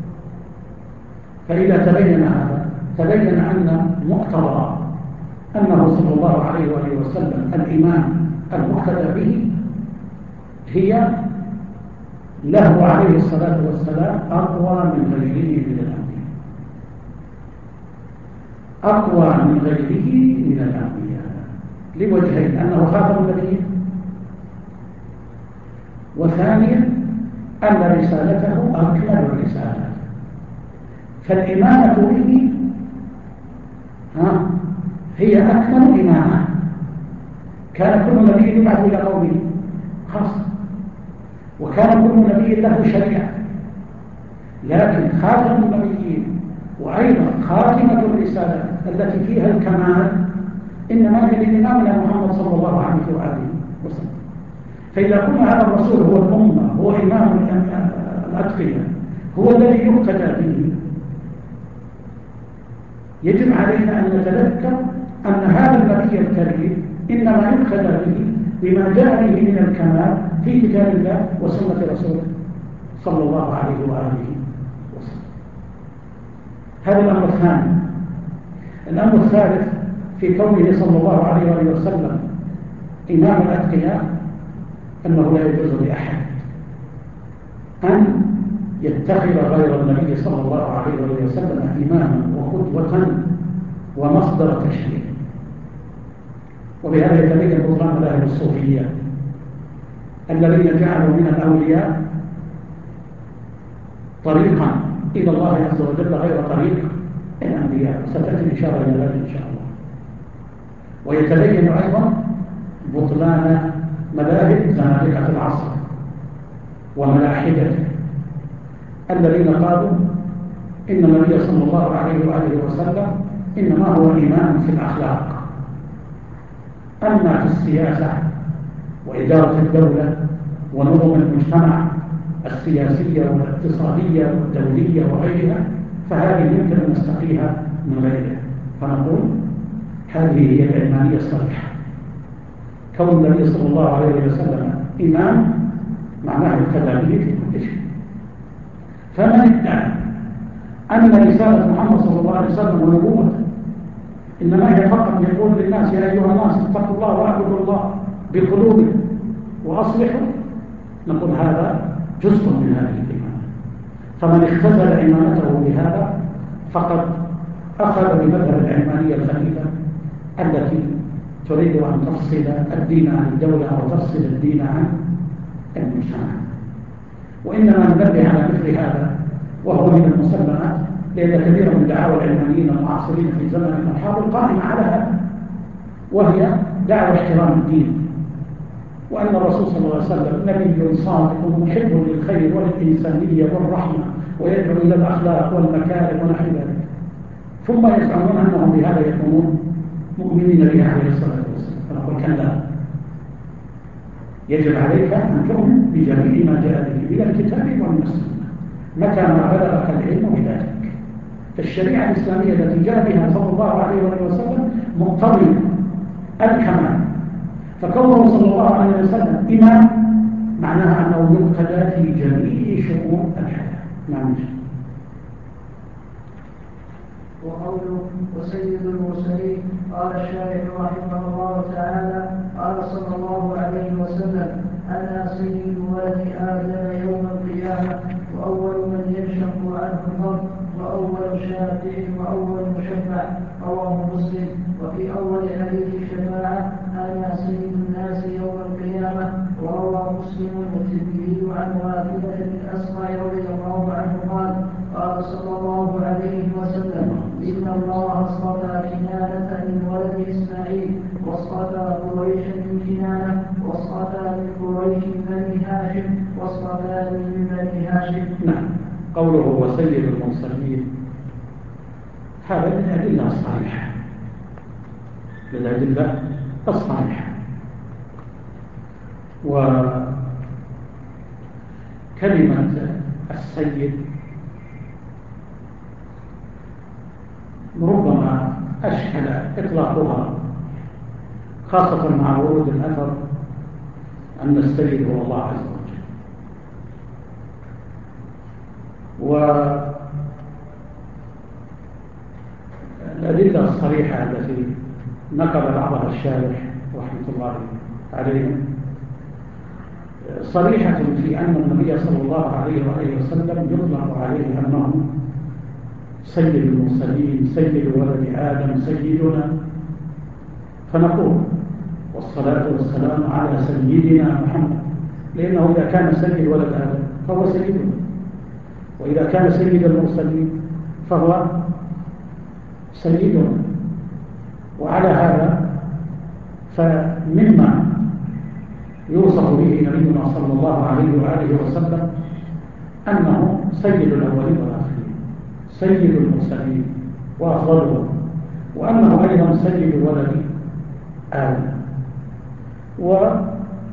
فإذا تبين هذا تبين أن مقتضى أنه صلى الله عليه وآله وسلم الإمام المقتدى به هي له عليه الصلاة والسلام أقوى من غيره من الأنبياء، أقوى من غيره من الأنبياء لوجهين: أنه خاتم النبيين، وثانيا أن رسالته أكمل الرسالات. فالإمامة به هي أكمل إمامة، كان كل نبي يبعث إلى قومه خاصة، وكان كل نبي له شريعة، لكن خاتم النبيين وأيضا خاتمة الرسالة التي فيها الكمال إنما هي لإمامنا محمد صلى الله عليه وآله وسلم. فإذا كنا هذا الرسول هو الأمة، هو إمام الأتقياء، هو الذي يقتدى به، يجب علينا أن نتذكر أن هذا النبي الكريم إنما يقتدى به بما جاء به من الكمال في كتاب الله وسنة رسوله صلى الله عليه وآله وسلم. هذا الأمر الثاني. الأمر الثالث في كونه صلى الله عليه وآله وسلم إمام الأتقياء أنه لا يجوز لأحد أن يتخذ غير النبي صلى الله عليه وآله وسلم إماما وقدوة ومصدر تشريع. وبهذا يتبين بطلان مذاهب الصوفية الذين جعلوا من الأولياء طريقا إلى الله عز وجل غير طريق الأنبياء، ستأتي الإشارة إلى ذلك إن شاء الله. ويتبين أيضا بطلان مذاهب زنادقة العصر وملاحدته الذين قالوا إن النبي صلى الله عليه وآله وسلم إنما هو إمام في الأخلاق، أما في السياسة وإدارة الدولة ونظم المجتمع السياسية والاقتصادية والدولية وغيرها فهذه يمكن أن نستقيها من غيرها. فنقول هذه هي العلمانية الصريحة. كون النبي صلى الله عليه وسلم إمام معناه الكذابية في كل شيء. فمن ادعى أن رسالة محمد صلى الله عليه وسلم ونبوته إنما هي فقط يقول للناس يا أيها الناس اتقوا الله واعبدوا الله بقلوبكم وأصلحوا، نقول هذا جزء من هذه الإمامة. فمن اختزل إمامته بهذا فقد أخذ بمذهب العلمانية الخليفة التي تريد أن تفصل الدين عن الدولة أو تفصل الدين عن المجتمع. وإنما ننبه على مثل هذا وهو من المسلمات، لأن كثيرا من دعاوى العلمانيين المعاصرين في زمن الحاضر قائمة على هذا، وهي دعوى احترام الدين، وأن الرسول صلى الله عليه وسلم نبي صادق محب للخير وللإنسانية والرحمة ويدعو إلى الأخلاق والمكارم ونحو ذلك، ثم يزعمون أنهم بهذا يكونون مؤمنين به عليه الصلاة والسلام. فنقول كلا، يجب عليك أن تؤمن بجميع ما جاء به من الكتاب ومن السنة متى ما بلغك العلم بذلك. فالشريعة الإسلامية التي جاء بها صلى الله عليه وسلم مقتضية الكمال، فكونه صلى الله عليه وسلم إمام معناها أنه يقتدى في جميع شؤون الحياة. نعم. وقوله وسيد المرسلين قال الشارع رحمه الله تعالى قال صلى الله عليه وسلم أنا سيد ولد آدم يوم القيامة وأول من ينشق عنه الأرض وأول شافع وأول مشفع. رواه مسلم. وفي أول حديث الشفاعة أنا سيد الناس يوم القيامة. وروى مسلم والترمذي عن واثلة بن أسقع رضي الله عنه قال قال صلى الله عليه وسلم إن الله اصطفى كنانة من ولد إسماعيل واصطفى قريشا من كنانة واصطفى من قريش بني هاشم واصطفى من بني هاشم. نعم. قوله هو سيد المرسلين هذا من الأدلة الصحيحة، من الأدلة الصحيحة. وكلمة السيد ربما أشكل إطلاقها خاصة مع ورود الأثر أن السيد هو الله عز وجل. والأدلة الصريحة التي نقل بعضها الشارح رحمة الله عليه صريحة في أن النبي صلى الله عليه وآله وسلم يطلق عليه أنه سيد المرسلين، سيد ولد آدم، سيدنا. فنقول والصلاة والسلام على سيدنا محمد، لأنه إذا كان سيد ولد آدم فهو سيدنا، وإذا كان سيد المرسلين فهو سيدنا. وعلى هذا فمما يوصف به نبينا صلى الله عليه وآله وسلم أنه سيد الأولين والآخرين، سيد المرسلين وأفضلهم، وأنه أيضا سيد ولد آدم. وحديث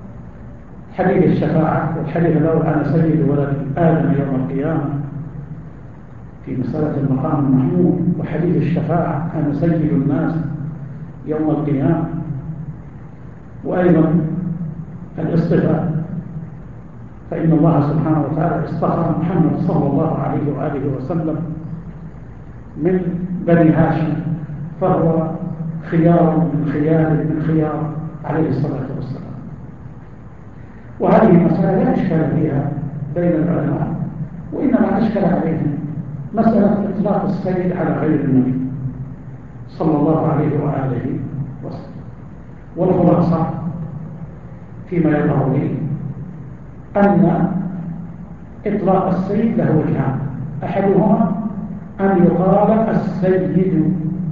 الشفاعة والحديث الأول أنا سيد ولد آدم يوم القيامة في مسألة المقام المحمود، وحديث الشفاعة أنا سيد الناس يوم القيامة، وأيضا الاصطفاء، فإن الله سبحانه وتعالى اصطفى محمد صلى الله عليه وآله وسلم من بني هاشم، فهو خيار من خيار عليه الصلاة والسلام. وهذه المسألة لا إشكال فيها بين العلماء، وإنما أشكل عليهم مسألة إطلاق السيد على غير النبي صلى الله عليه وآله وسلم. والخلاصة فيما يظهر لي أن إطلاق السيد له وجهان، أحدهما أن يقال السيد،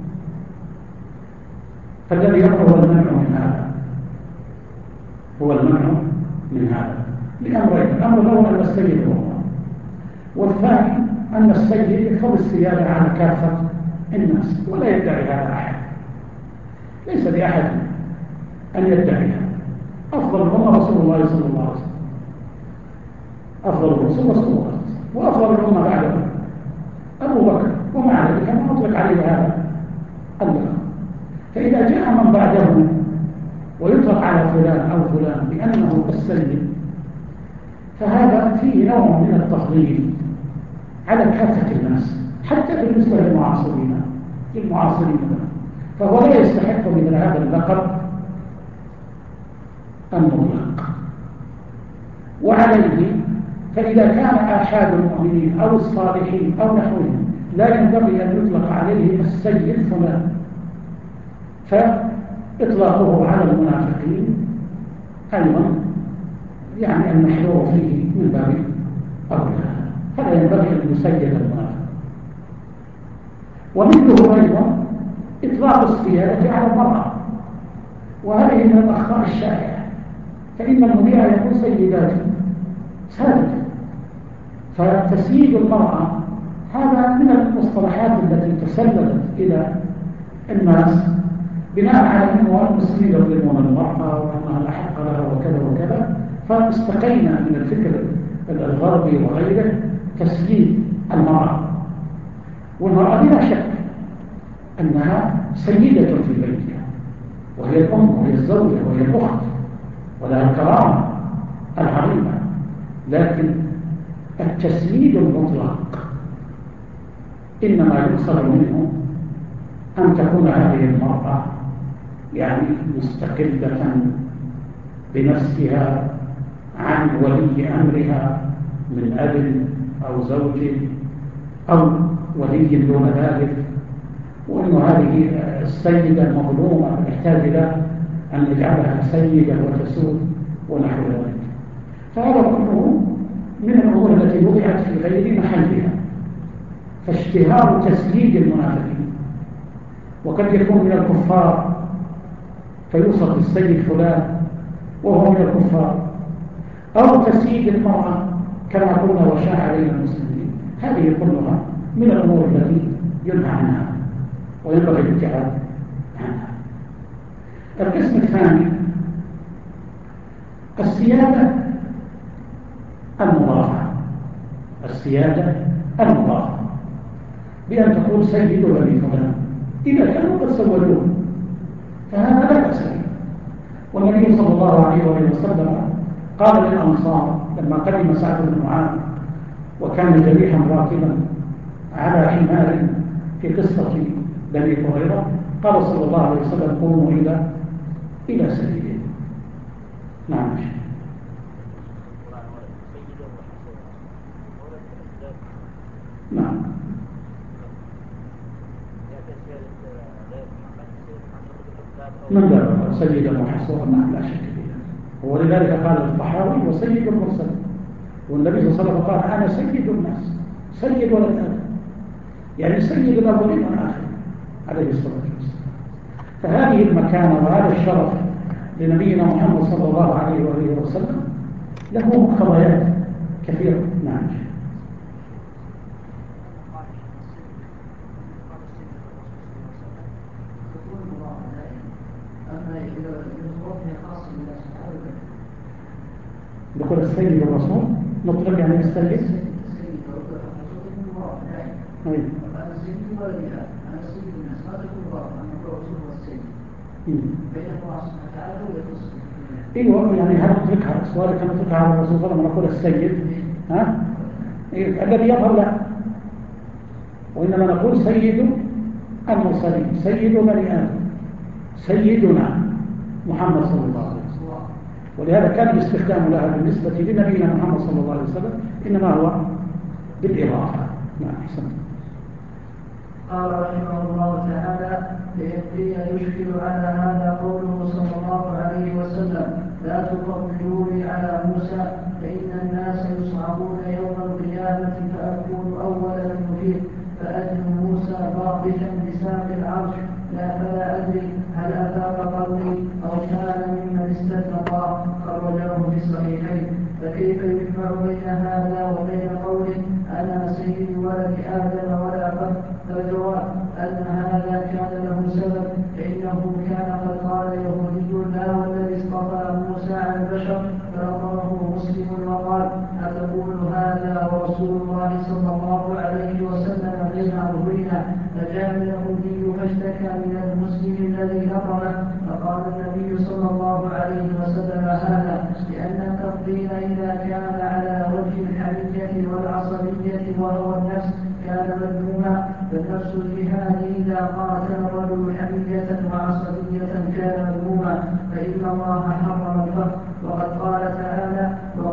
فالذي يقع هو المنع من هذا، هو المنع من هذا لأمرين: الأمر الأول أن السيد هو الله، والثاني أن السيد يقتضي السيادة على كافة الناس، ولا يدعي هذا أحد، ليس لأحد أن يدعيها. أفضل الأمة رسول الله صلى الله عليه وسلم، أفضل الرسول رسول الله، وأفضل الأمة بعده أبو بكر، ومع ذلك ما أطلق عليه هذا اللقب. فإذا جاء من بعده ويطلق على فلان أو فلان بأنه السيد، فهذا فيه نوع من التفضيل على كافة الناس، حتى بالنسبة للمعاصرين، فهو لا يستحق من هذا اللقب المطلق. وعليه فإذا كان آحاد المؤمنين أو الصالحين أو نحوهم لا ينبغي أن يطلق عليه السيد فلان، فإطلاقه على المنافقين أيضا يعني المحذور فيه من باب أولى، فلا ينبغي أن يسيد المنافق. ومثله أيضا إطلاق السيادة على المرأة، وهذه من الأخطاء الشائعة، فإن المذيع يقول سيداتي سادة، فتسييد المرأة هذا من المصطلحات التي تسللت إلى الناس بناء على أنه المسلمين يظلمون المرأة وأنها لا حق لها وكذا وكذا، فاستقينا من الفكر الغربي وغيره تسييد المرأة. والمرأة بلا شك أنها سيدة في بيتها، وهي الأم وهي الزوجة وهي الأخت ولها الكرامة العظيمة، لكن التسييد المطلق إنما يقصد منه أن تكون هذه المرأة يعني مستقلة بنفسها عن ولي أمرها من أب أو زوج أو ولي دون ذلك، وأن هذه السيدة المظلومة نحتاج إلى أن نجعلها سيدة وتسود ونحو ذلك. فهذا كله من الأمور التي وضعت في غير محلها، فاشتهار تسييد المنافقين، وقد يكون من الكفار فيوصف السيد فلان وهو من الكفار، أو تسييد المرأة كما قلنا وشاع علينا المسلمين. هذه كلها من الأمور التي ينهى عنها وينبغي الابتعاد عنها. القسم الثاني السيادة المضافة، السيادة المضافة بأن تقول سيد ولي فلان إذا كانوا قد سودوه، فهذا لا بأس به. والنبي صلى الله عليه وسلم قال للأنصار لما قدم سعد بن معاذ وكان جريحا راكبا على حمار في قصة بني هريرة، قال صلى الله عليه وسلم قوموا إلى سيدهم. نعم. نعم. من ذلك سيدا وحصورا نعم لا شك فيه. ولذلك قال الطحاوي وسيد المرسل، والنبي صلى الله عليه وسلم قال أنا سيد الناس، سيد ولد آدم، يعني سيد الأولين والآخرين عليه الصلاة والسلام. فهذه المكانة وهذا الشرف لنبينا محمد صلى الله عليه وآله وسلم له مقتضيات كثيرة. نعم. دخول السيد الرسول نطلق يعني السيد. ايوه يعني هل نطلقها سؤالك هل نطلقها على الرسول صلى الله عليه وسلم نقول السيد ها إيه؟ الذي يظهر لا، وانما نقول سيد المرسلين، سيد بني آدم، سيدنا محمد صلى الله عليه وسلم. ولهذا كان الاستخدام لها بالنسبة لنبينا محمد صلى الله عليه وسلم إنما هو بالإضافة. نعم. قال رحمه الله تعالى: يشكل على هذا قوله صلى الله عليه وسلم: لا تفضلوني على موسى فإن الناس يصعقون يوم القيامة فأكون أول من يفيق فأجل موسى باطشا بساق العرش فلا أدري هل أفاق قولي أو كان ممن استثنى خرجه في الصحيحين. فكيف يجمع بين هذا وبين قوله أنا سيد ولد آدم ولا فخر؟ فالجواب أن هذا كان له سبب، فإنه كان قد قال يهودي لا والذي اصطفى موسى عن البشر، فأمره مسلم وقال: أتقول هذا ورسول الله صلى الله عليه وسلم غير أرضينا؟ فجاء اليهودي فاشتكى من المسلم الذي لقمه، فقال النبي صلى الله عليه وسلم: هذا لأن التفضيل إذا كان على وجه الحمية والعصبية وهو النفس كان مذموما، فالنفس الجهاد إذا قاتل الرجل حمية وعصبية كان مذموما، فإن الله حرم الفخر. وقد قال تعالى: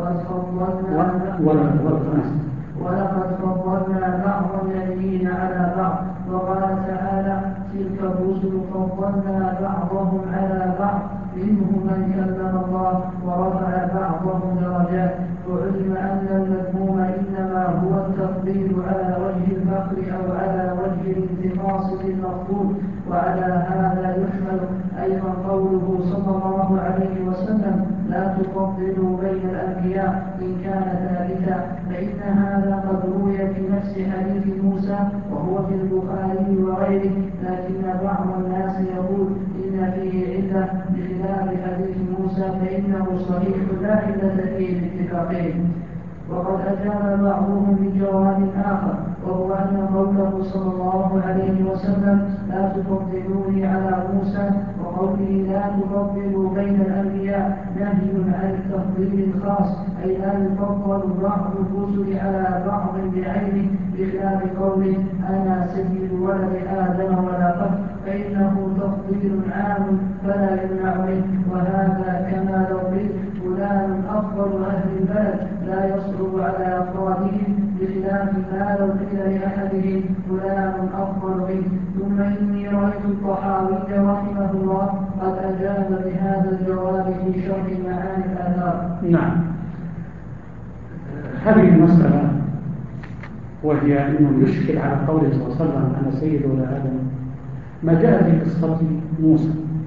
ولقد فضلنا بعض النبيين على بعض. وقال تعالى: تلك الرسل فضلنا بعضهم على بعض منهم من كلم الله ورفع بعضهم درجات. وعلم أن المذموم إنما هو التفضيل على وجه الفخر أو على وجه الانتقاص للمفضول. وعلى هذا يحمل أيضا قوله صلى الله عليه وسلم: لا تفضلوا بين الأنبياء إن كان ثابتا، فإن هذا قد روي في نفس حديث موسى وهو في البخاري وغيره، لكن بعض الناس يقول إن فيه علة بخلاف حديث موسى فإنه صحيح لا علة فيه باتفاقهم. وقد أجاب بعضهم بجواب آخر، وهو أن قوله صلى الله عليه وسلم: لا تفضلوني على موسى، وقوله لا تفضلوا بين الأنبياء نهي عن التفضيل الخاص، أي لا يفضل بعض الرسل على بعض بعينه، بخلاف قوله أنا سيد ولد آدم ولا فخر، فإنه تفضيل عام فلا يمنع منه. وهذا كما لو قيل فلان أفضل أهل البلد لا يصعب على أفرادهم، بخلاف ما لو قيل لأحدهم فلان أفضل منه. ثم إني رأيت الطحاوي رحمه الله قد أجاب بهذا الجواب في شرح معاني الآثار. نعم. هذه المسألة وهي أنه يشكل على قوله صلى الله عليه وسلم أنا سيد ولد آدم ما جاء في قصة موسى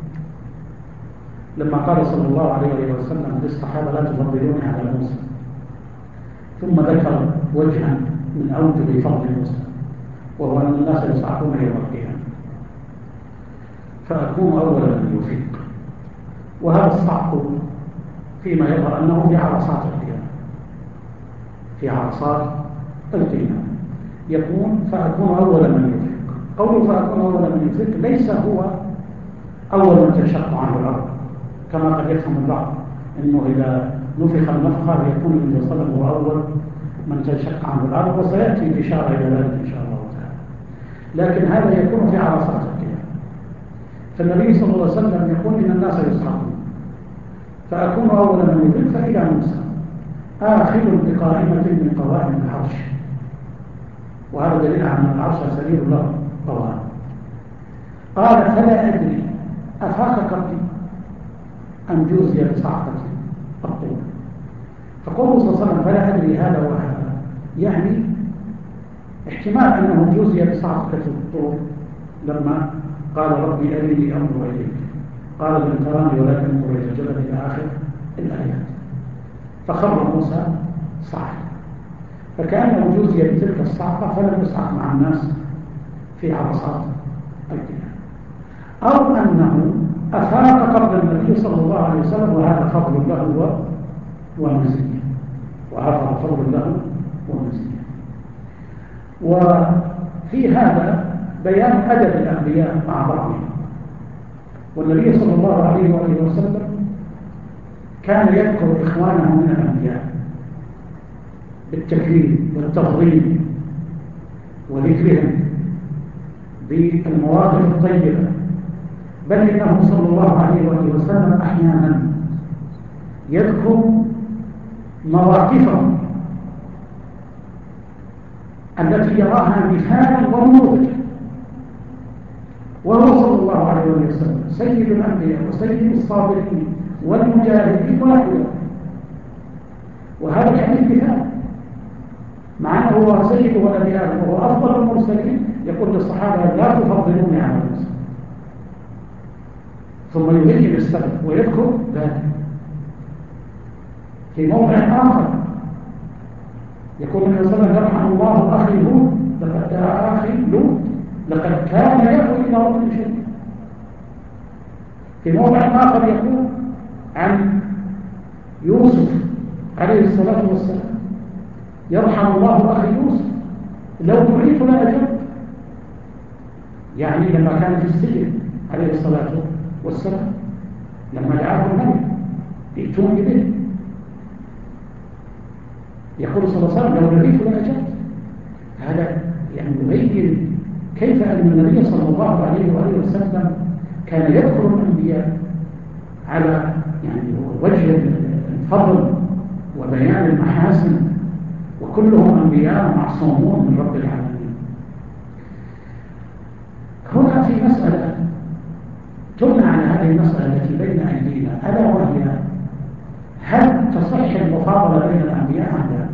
لما قال صلى الله عليه وسلم للصحابة لا تفضلوني على موسى، ثم ذكر وجها من أوجه فضل موسى وهو أن الناس يصعقون يوم القيامة فأكون أول من يفيق. وهذا الصعق فيما يظهر أنه في عرصات القيامة، في عرصات القيامة يكون فأكون أول من يفيق. قوله فأكون أول من يفيق ليس هو أول من تنشق عنه الأرض كما قد يفهم البعض أنه إذا نفخ النفخة يكون النبي صلى الله عليه وسلم هو أول من تنشق عنه الأرض، وسيأتي الإشارة إلى ذلك إن شاء الله تعالى. لكن هذا يكون في عرصات القيامة. فالنبي صلى الله عليه وسلم يقول إن الناس يصعقون فأكون أول من يفيق، فإلى موسى آخذ بقائمة من قوائم العرش، وهذا دليل على أن العرش سرير له قوائم. قال فلا أدري أفاق قبلي أم جوزي بصعقة الطول. فقوله صلى الله عليه وسلم فلا أدري هذا وهذا يعني احتمال أنه جوزي بصعقة الطول لما قال ربي أرني أنظر إليك، قال لن تراني ولكن انظر إلى الجبل إلى آخر الآيات. فخر موسى صعقا، فكأنه جوزي بتلك الصعقة فلم يصعق مع الناس في عرصات القيامة، أو أنه أفاق قبل النبي صلى الله عليه وسلم، وهذا فضل له ومزية، وهذا فضل له ومزية. وفي هذا بيان أدب الأنبياء مع بعضهم. والنبي صلى الله عليه وآله وسلم كان يذكر إخوانه من الأنبياء بالتكريم والتفضيل وذكرهم بالمواقف الطيبة، بل إنه صلى الله عليه وآله وسلم أحيانا يذكر مواقفه التي يراها مثالا ونموذجا، وهو صلى الله عليه وسلم سيد الأنبياء وسيد الصابرين والمجاهدين والأحياء، وهذا الحديث مثال، مع أنه هو سيد ولد آدم وهو أفضل المرسلين، يقول للصحابة لا تفضلوني على موسى، ثم يبين السبب ويذكر ذلك. في موضع آخر يقول النبي صلى الله عليه وسلم يرحم الله أخي لوط، لقد دعا أخي لوط لقد كان يأوي إلى رب شديد. في موضع آخر يقول عن يوسف عليه الصلاة والسلام يرحم الله أخي يوسف لو دعيت لأجبت، يعني لما كان في السجن عليه الصلاة والسلام لما دعاه النبي ائتوني به، يقول صلى الله عليه وسلم لو دعيت لأجبت. هذا يعني يبين كيف أن النبي صلى الله عليه وآله وسلم كان يذكر الأنبياء على يعني وجه الفضل وبيان المحاسن، وكلهم أنبياء معصومون من رب العالمين. هنا في مسألة تبنى على هذه المسألة التي بين أيدينا، ألا وهي هل تصح المفاضلة بين الأنبياء أم لا؟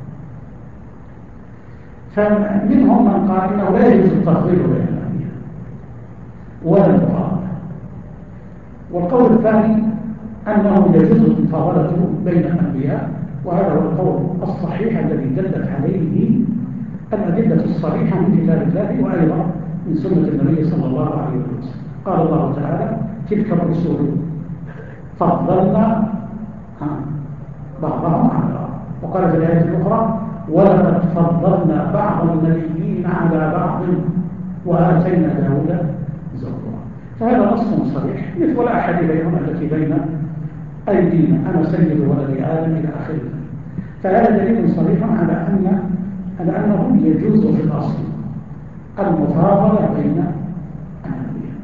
فمنهم من قال إنه لا يجوز التفضيل بين الأنبياء ولا المفاضلة، والقول الثاني أنه يجوز المفاضلة بين الأنبياء، وهذا هو القول الصحيح الذي دلت عليه الأدلة الصريحة من كتاب الله وأيضا من سنة النبي صلى الله عليه وسلم. قال الله تعالى تلك الرسل فضلنا بعضهم على بعض، وقال في الآية الأخرى ولقد فضلنا بعض النبيين على بعض وآتينا داود زبورا. فهذا نص صريح مثل الأحاديث التي بين أيدينا أنا سيد ولد آدم إلى آخره. فهذا دليل صريح على أنه يجوز في الأصل المفاضلة بين الأنبياء.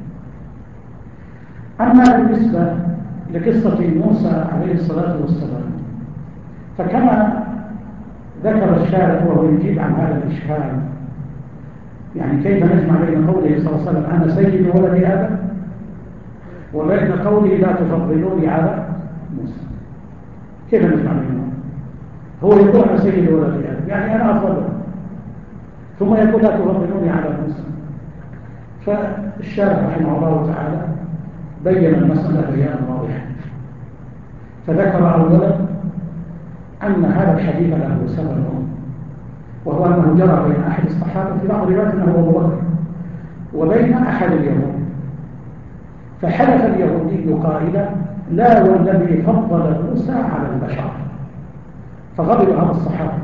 أما بالنسبة لقصة موسى عليه الصلاة والسلام، فكما ذكر الشارع وهو يجيب عن هذا الإشكال، يعني كيف نجمع بين قوله صلى الله عليه وسلم أنا سيد ولد آدم وبين قوله لا تفضلوني على موسى؟ كيف نجمع بينهم؟ هو يقول أنا سيد ولد آدم يعني أنا أفضل، ثم يقول لا تفضلوني على موسى. فالشارع رحمه الله تعالى بين المسألة بيانا واضحا، فذكر أولا أن هذا الحديث له سبب، وهو أنه جرى بين أحد الصحابة في بعض الروايات أنه أبو بكر وبين أحد اليهود، فحلف اليهودي قائلا لا والذي فضل موسى على البشر، فغضب هذا الصحابة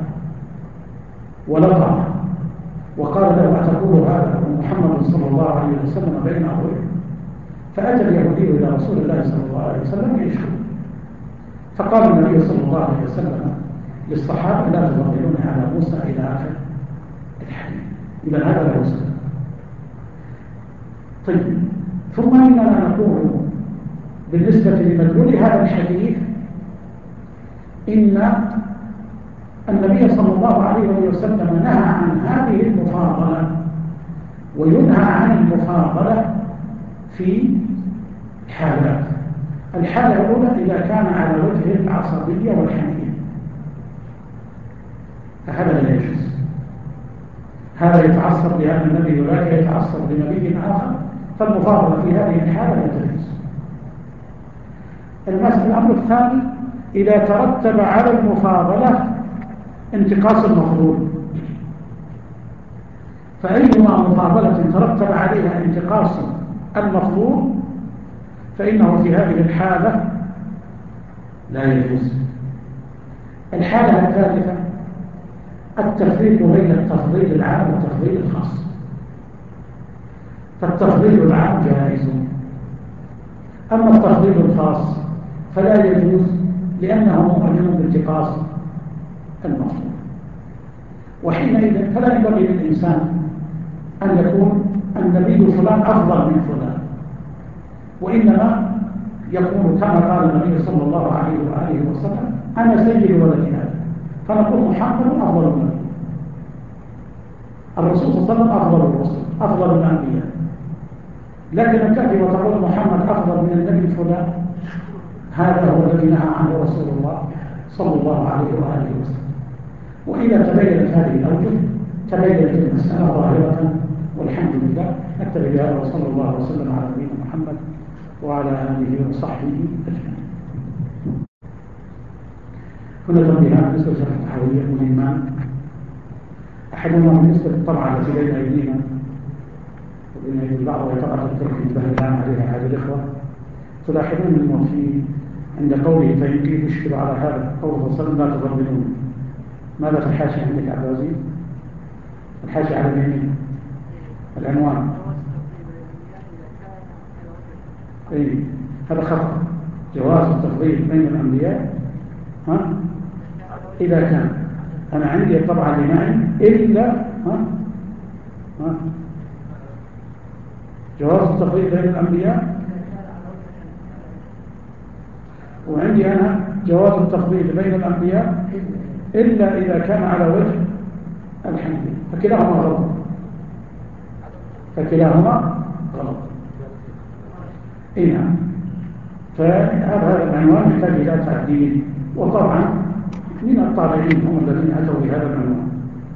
ولقى وقال له أتقول هذا محمد صلى الله عليه وسلم بين أظهره؟ فأتى اليهودي إلى رسول الله صلى الله عليه وسلم يشكو، فقال النبي صلى الله عليه وسلم للصحابة لا تفضلون على موسى إلى آخر الحديث. إذا هذا له سبب. طيب، ثم إننا نقول بالنسبة لمدلول هذا الحديث إن النبي صلى الله عليه وسلم نهى عن هذه المفاضلة، وينهى عن المفاضلة في حالات. الحالة الأولى إذا كان على وجه العصبية والحمية، فهذا لا يجوز. هذا يتعصب لهذا النبي وذاك يتعصب لنبي آخر، فالمفاضلة في هذه الحالة لا تجوز. الأمر الثاني إذا ترتب على المفاضلة انتقاص المفضول، فأيما مفاضلة ترتب عليها انتقاص المفضول فإنه في هذه الحالة لا يجوز. الحالة الثالثة التفريق بين التفضيل العام والتفضيل الخاص. فالتفضيل العام جائز، أما التفضيل الخاص فلا يجوز لأنه معلم بانتقاص المفضول. وحينئذ فلا ينبغي للإنسان أن يكون النبي فلان أفضل من فلان، وإنما يقول كما قال النبي صلى الله عليه وآله وسلم أنا سيد ولد آدم، فنقول محمد أفضل من الرسول صلى الله عليه وسلم أفضل الرسل أفضل الأنبياء، لكن أن تأتي وتقول محمد أفضل من النبي فلان هذا هو الذي نهى عنه رسول الله صلى الله عليه وآله وسلم. وإذا تبينت هذه الأوجه تبينت المسألة ظاهرة، والحمد لله. نكتفي بهذا وصلى الله وسلم على نبينا محمد وعلى آله وصحبه أجمعين. هنا تنبيهات بالنسبة لشرح التحوية مهمان. أحدهما بالنسبة للطبعة التي بين أيدينا وبين أيدي البعض ويطبعة الترك البهلان عليها هذه الإخوة، تلاحظون أنه في عند قوله فإن كيف يشكل على هذا قوله صلى الله عليه وسلم لا تظلمون. ماذا في الحاشية عندك عبد العزيز؟ الحاشية على اليمين العنوان اي هذا خطأ. جواز التفضيل بين الأنبياء إذا كان أنا عندي طبعا لمعي إلا جواز التفضيل بين الأنبياء، وعندي أنا جواز التفضيل بين الأنبياء إلا إذا كان على وجه الحمد، فكلاهما غلط. اي نعم. فهذا العنوان يحتاج الى تعديل، وطبعا من الطالعين هم الذين اتوا بهذا العنوان،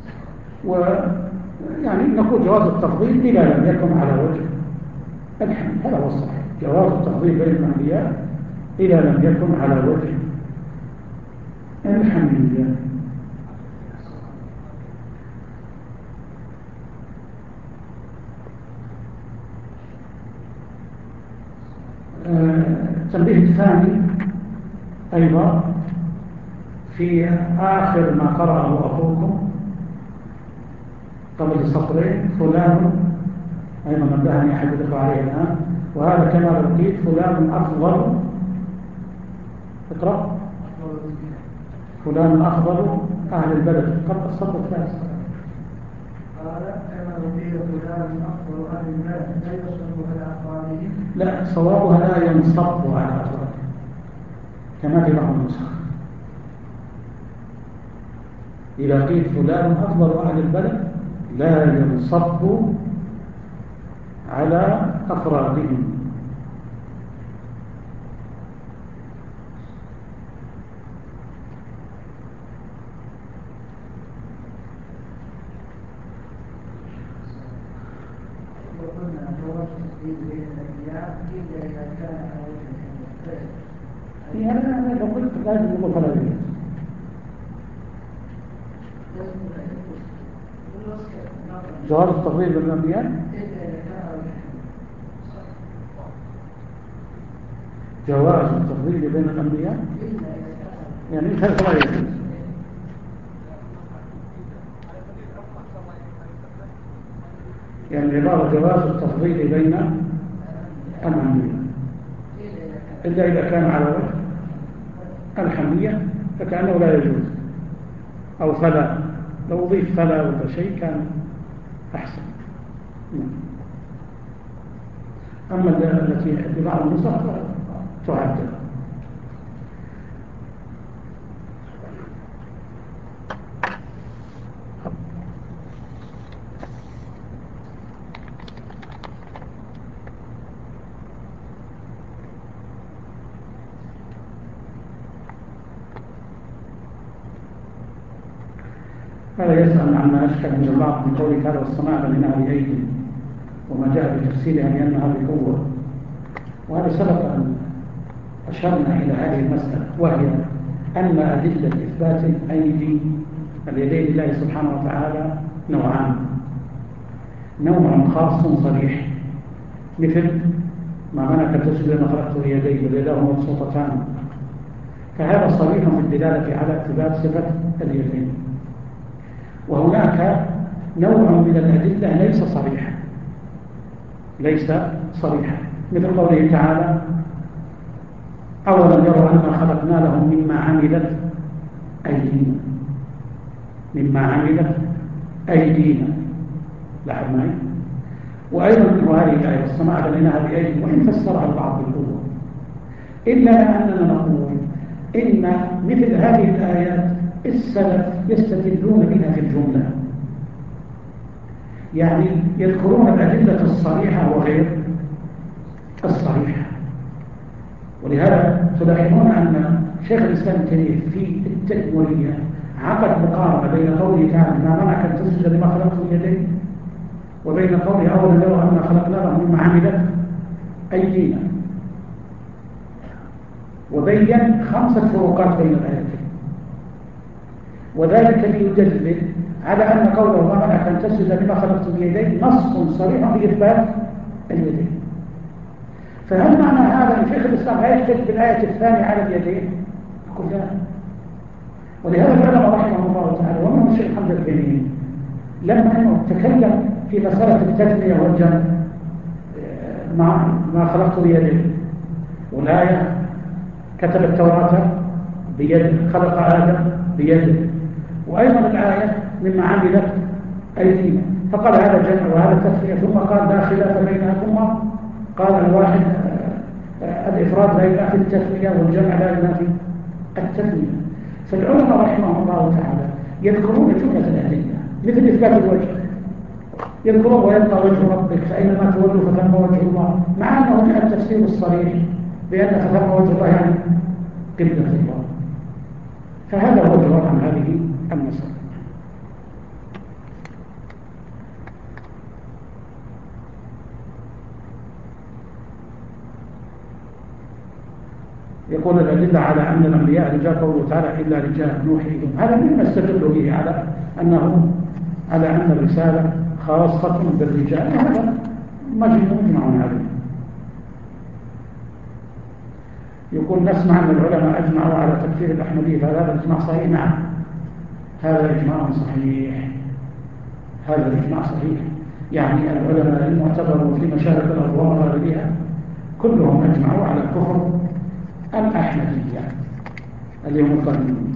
ويعني نقول جواز التفضيل اذا لم يكن على وجه الحمد، هذا هو الصحيح. جواز التفضيل بين الانبياء اذا لم يكن على وجه الحمد لله. التنبيه الثاني أيضا في آخر ما قرأه أخوكم قبل سطرين فلان، أيضا نبهني أحد الأخوة عليه الآن، وهذا كما رأيت فلان أفضل. اقرأ فلان أفضل أهل البلد. قرأ السطر الثالث. قال كما رأيت فلان أفضل أهل البلد لا يصدق على أفضالهم. لا، صوابها لا ينصب على أفضل كما في بعض النسخ. إذا قيل فلان أفضل أهل البلد لا ينصب على أفرادهم. أنا لو قلت لازم نقول فلان جواز التفضيل بين الأنبياء. جواز التفضيل بين الأنبياء يعني هذا لا يجوز. يعني العبارة جواز التفضيل بين الأنبياء إلا إذا كان على وجه الحمية فكأنه لا يجوز، أو فلا، لو أضيف فلا ولا شيء كان أحسن. أما التي في بعض النسخ تعدل. هذا يسأل عما أشكل من الله من قوله تعالى والسماء بنيناها بأيد، وما جاء بتفسيرها لأنها بقوة. وهذا سبق أن أشرنا إلى هذه المسألة، وهي أن أدلة إثبات الأيدي اليدين لله سبحانه وتعالى نوعان: نوع خاص صريح مثل ما منعك تسجد لما خلقت اليدين واليدان مبسوطتان، فهذا صريح في الدلالة على اثبات صفة اليدين. وهناك نوع من الأدلة ليس صريحا مثل قوله تعالى: أولم يروا أنا خلقنا لهم مما عملت أيدينا لاحظ معي. وأيضا من هذه الآية: والسماء بنيناها بأيد، وإن فسرها البعض بالقوة، إلا أننا نقول إن مثل هذه الآيات السلف يستدلون بها في الجملة، يعني يذكرون الأدلة الصريحة وغير الصريحة. ولهذا تلاحظون أن شيخ الإسلام ابن تيمية في التدمرية عقد مقارنة بين قوله تعالى: ما منعك أن تسجد لما خلقت اليدين، وبين قوله: أولم يروا أنا خلقنا لهم مما عملت أيدينا، وبين 5 فروقات بين الآيتين، وذلك ليدلل على أن قوله: ما منعك أن تسجد لما خلقت اليدين نص صريح في إثبات اليدين. فهل معنى هذا أن شيخ الإسلام لا يشترك بالآية الثانية على اليدين؟ يقول لا. ولهذا العلماء رحمه الله تعالى ومنهم الشيخ حمد البيني لما تكلم في مسألة التثنية والجمع: ما خلقت اليدين، والآية: كتب التوراة بيده، خلق آدم بيده، وأيضا الآية: مما عملت أيدينا، فقال هذا جمع وهذا تثنية، ثم قال لا خلاف بينها، ثم قال الواحد الإفراد لا ينافي التثنية والجمع لا ينافي التثنية. فالعلماء رحمهم الله تعالى يذكرون جملة الأدلة مثل إثبات الوجه، يذكرون: ويبقى وجه ربك فأينما تولوا فثم وجه الله، مع أنه جاء التفسير الصريح بأن فثم وجه الله يعني قبلة الله. فهذا هو الجواب عن هذه المسألة. يقول الأدلة على أن الأنبياء رجال، قوله تعالى: إلا رجال نوحي إليهم، هذا مما استدلوا به على أن الرسالة خاصة بالرجال، هذا مجمع عليه. يقول: نسمع أن العلماء أجمعوا على تكفير الأحمدية، فهذا الإجماع صحيح؟ نعم، هذا إجماع صحيح، يعني العلماء المعتبرون في مشارق الأرض ومغاربها كلهم أجمعوا على الكفر الأحمدية اليوم القادمين.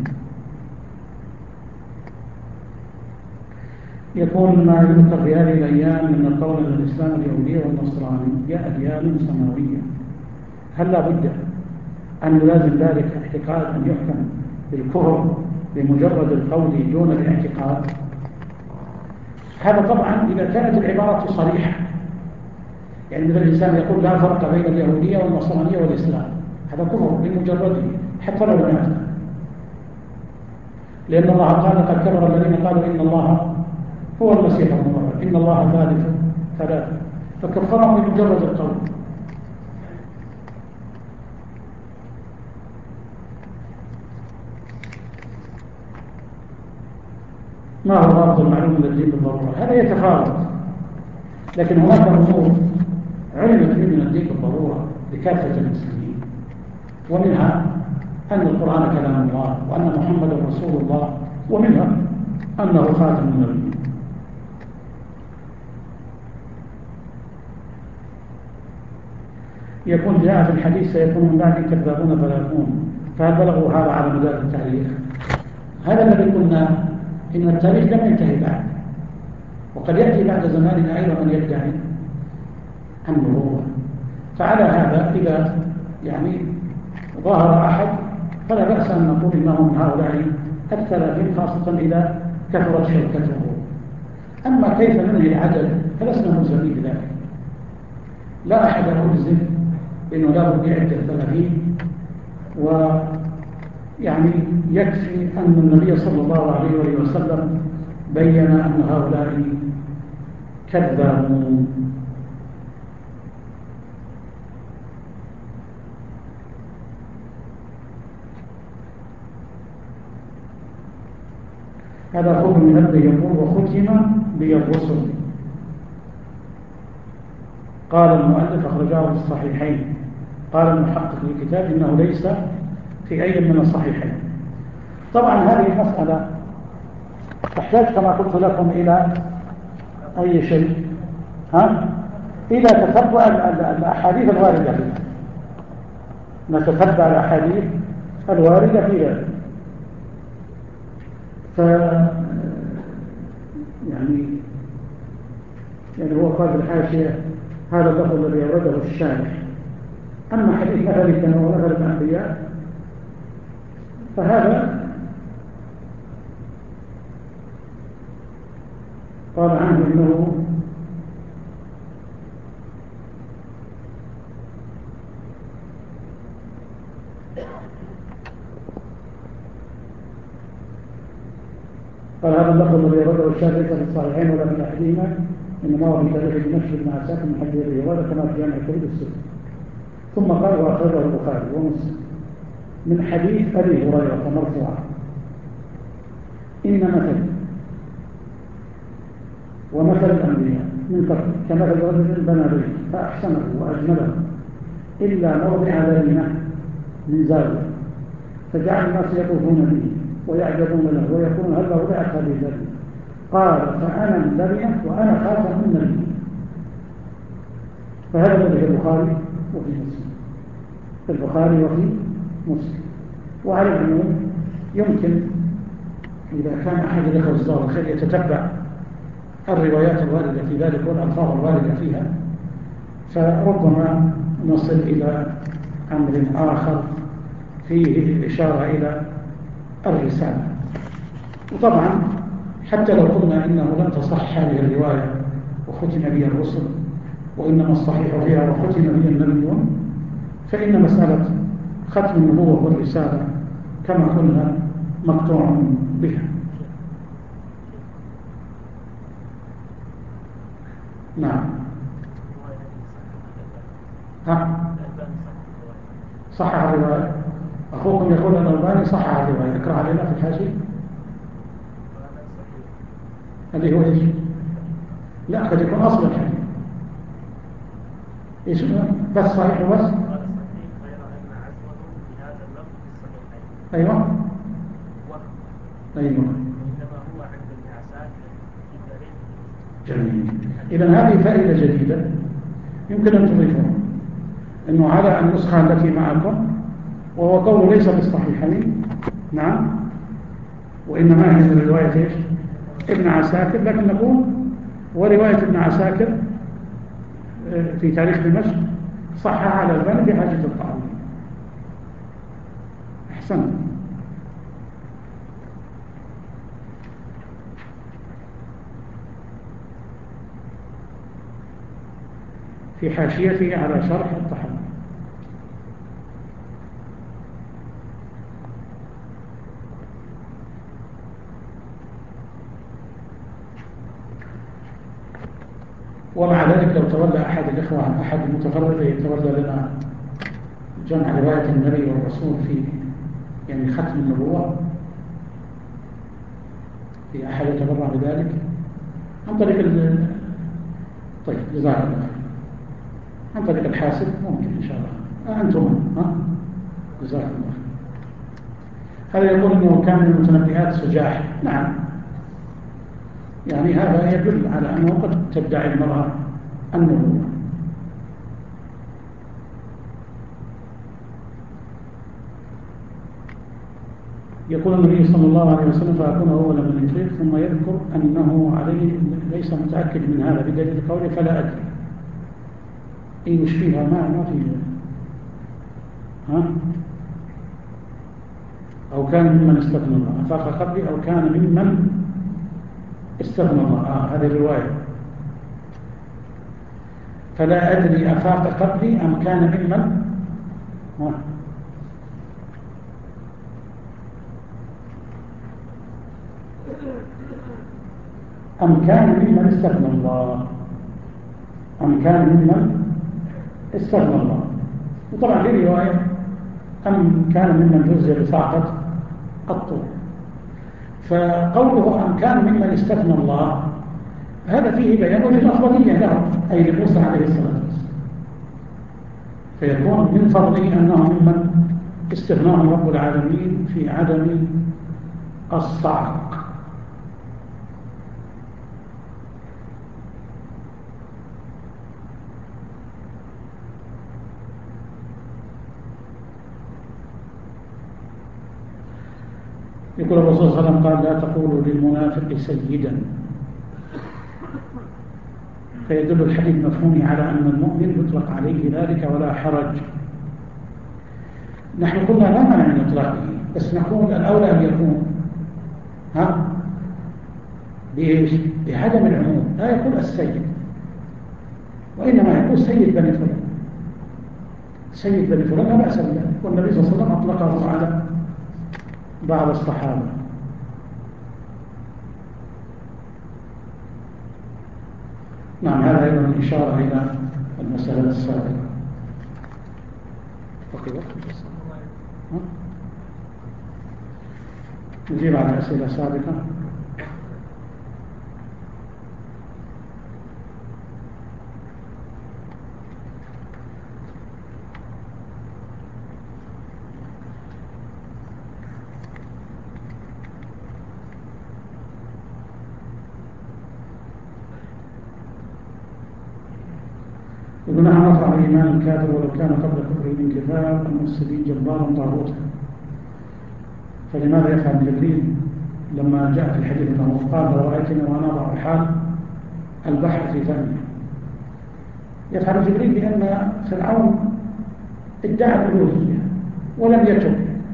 يقول: ما يذكر في هذه الأيام من القول أن الإسلام اليهودية والنصرانية أديان سماوية، هل لا بد أن يلازم ذلك اعتقاد أن يحكم بالكفر بمجرد القول دون الاعتقاد؟ هذا طبعا إذا كانت العبارة صريحة، يعني مثل الإنسان يقول: لا فرق بين اليهودية والنصرانية والإسلام، هذا كفر بمجرده حتى لو لم يعتقد، لأن الله قال: قد كفر الذين قالوا إن الله هو المسيح ابن مريم، إن الله ثالث، فكفرهم بمجرد القول. ما هو الرابط المعلوم من الدين بالضرورة؟ هذا يتفاوت، لكن هناك أمور علمت من الدين بالضرورة لكافة المسلمين، ومنها أن القرآن كلام الله، وأن محمد رسول الله، ومنها أنه خاتم النبيين. يكون جاء في الحديث: سيكون من بعد كذابون فلا يكون، فهل بلغوا هذا على مدار التاريخ؟ هذا الذي قلنا إن التاريخ لم ينتهي بعد، وقد يأتي بعد زماننا أيضا من يدعي النبوة. فعلى هذا إذا يعني ظهر أحد فلا بأس أن نقول إنه من هؤلاء الثلاثين، خاصة إذا كثرت شركته. أما كيف ننهي العدد فلسنا ملزمين بذلك، لا أحد يلزم إنه لا بد يعد 30، ويعني يكفي أن النبي صلى الله عليه وسلم بين أن هؤلاء كذابون. هذا أخوكم من أبي يقول وختم بي الرسل. قال المؤلف أخرجاه في الصحيحين. قال المحقق في الكتاب إنه ليس في أي من الصحيحين. طبعا هذه المسألة تحتاج كما قلت لكم إلى أي شيء إلى تتبع الأحاديث الواردة فيها. نتتبع الأحاديث الواردة في ذلك. يعني هو قال في الحاشية هذا اللفظ الذي أورده الشارح. أما حديث مثل كان ونفر الأنبياء فهذا قال عنه إنه قال هذا اللفظ الذي أورده الشارح ليس في الصحيحين ولا في أحدهما، إنما هو من تاريخ دمشق بن عساكر من حديث أبي هريرة كما في جامع الكبير السنة. ثم قال وأخرجه البخاري ومسلم من حديث أبي هريرة مرفوعا إن مثل ومثل الأنبياء من قبل كمثل رجل بنى بيت فأحسنه وأجمله إلا موضع لبنة من زاوية فجعل الناس يطوفون به ويعجبون له ويقولون هل وضعت هذه اللبنة؟ قال فأنا اللبنة وأنا خاتم النبي. فهذا الذي في البخاري وفي مسلم، في البخاري وفي مسلم. وعلى العموم يمكن إذا كان أحد الأخوة الزوار الخير يتتبع الروايات الواردة في ذلك والألفاظ الواردة فيها فربما نصل إلى أمر آخر فيه الإشارة إلى الرسالة. وطبعا حتى لو قلنا إنه لم تصح هذه الرواية وختم بها الرسل وإنما الصحيح فيها وختم بها النبيون، فإن مسألة ختم النبوة والرسالة كما قلنا مقطوع بها. نعم. صحح الرواية. أخوكم يقول أن الألباني صحح الرواية. اقرأ علينا في الحاشية. اللي هو إيش؟ لا قد يكون أصل الحديث إيش بس صحيح وبس. أيوة أيوة جميل. إذن هذه فائدة جديدة يمكن أن تضيفها، أنه على النسخة التي معكم وهو قول ليس بالصحيحين نعم، وإنما هي من رواية إيش؟ ابن عساكر، لكن نقول ورواية ابن عساكر في تاريخ دمشق صحها على الألباني بحاجة الطعام. أحسن. في حاشيته على شرح الطحاوي. ومع ذلك لو تولى أحد الإخوان أحد المتفرغ يتولى لنا جمع رواية النبي والرسول في يعني ختم النبوة، في أحد يتبرع بذلك عن طريق طيب جزاك الله عن طريق الحاسب ممكن إن شاء الله. أنتم جزاك الله. هذا يقول أنه كان من المتنبئات سجاح. نعم، يعني هذا يدل على أنه قد تدعي المرأة النبوة. يقول النبي صلى الله عليه وسلم فأكون أولا من يفيق، ثم يذكر أنه عليه ليس متأكد من هذا بدليل قوله فلا أدري. إيه مش فيها ما فيه أو كان ممن استغنى الله أفاق قبلي أو كان ممن استغنى الله. هذه الرواية فلا أدري أفاق قبلي أم كان ممن أم كان ممن استغنى الله أم كان ممن استغنى الله. وطبعا في رواية أم كان ممن جزي بساقة الطول. فقوله أن كان ممن استثنى الله هذا فيه بيان للأفضلية له أي لموسى عليه الصلاة والسلام، فيكون من فضله أنه ممن استثناه رب العالمين في عدم الصعق. يقول الرسول صلى الله عليه وسلم قال لا تقولوا للمنافق سيدا، فيدل الحديث مفهومي على أن المؤمن يطلق عليه ذلك ولا حرج. نحن قلنا لا مانع من إطلاقه، بس نقول الأولى أن يكون بإيش؟ بعدم العموم، لا يقول السيد، وإنما يقول سيد بني فلان، سيد بني فلان لا بأس به، والنبي صلى الله عليه وسلم أطلقه على بعض الصحابة. نعم، هذا أيضا إشارة إلى المسألة السابقة. نجيب على أسئلة سابقة. يقول نحن نفرح بإيمان الكافر ولو كان قبل كفره من كفار المفسدين جبارا طاغوتا، فلماذا يفعل جبريل لما جاء في الحديث أنه قال لو رأيتني وأنا أضع حال البحر في فمي؟ يفعل جبريل لأن فرعون ادعى الألوهية ولم يتب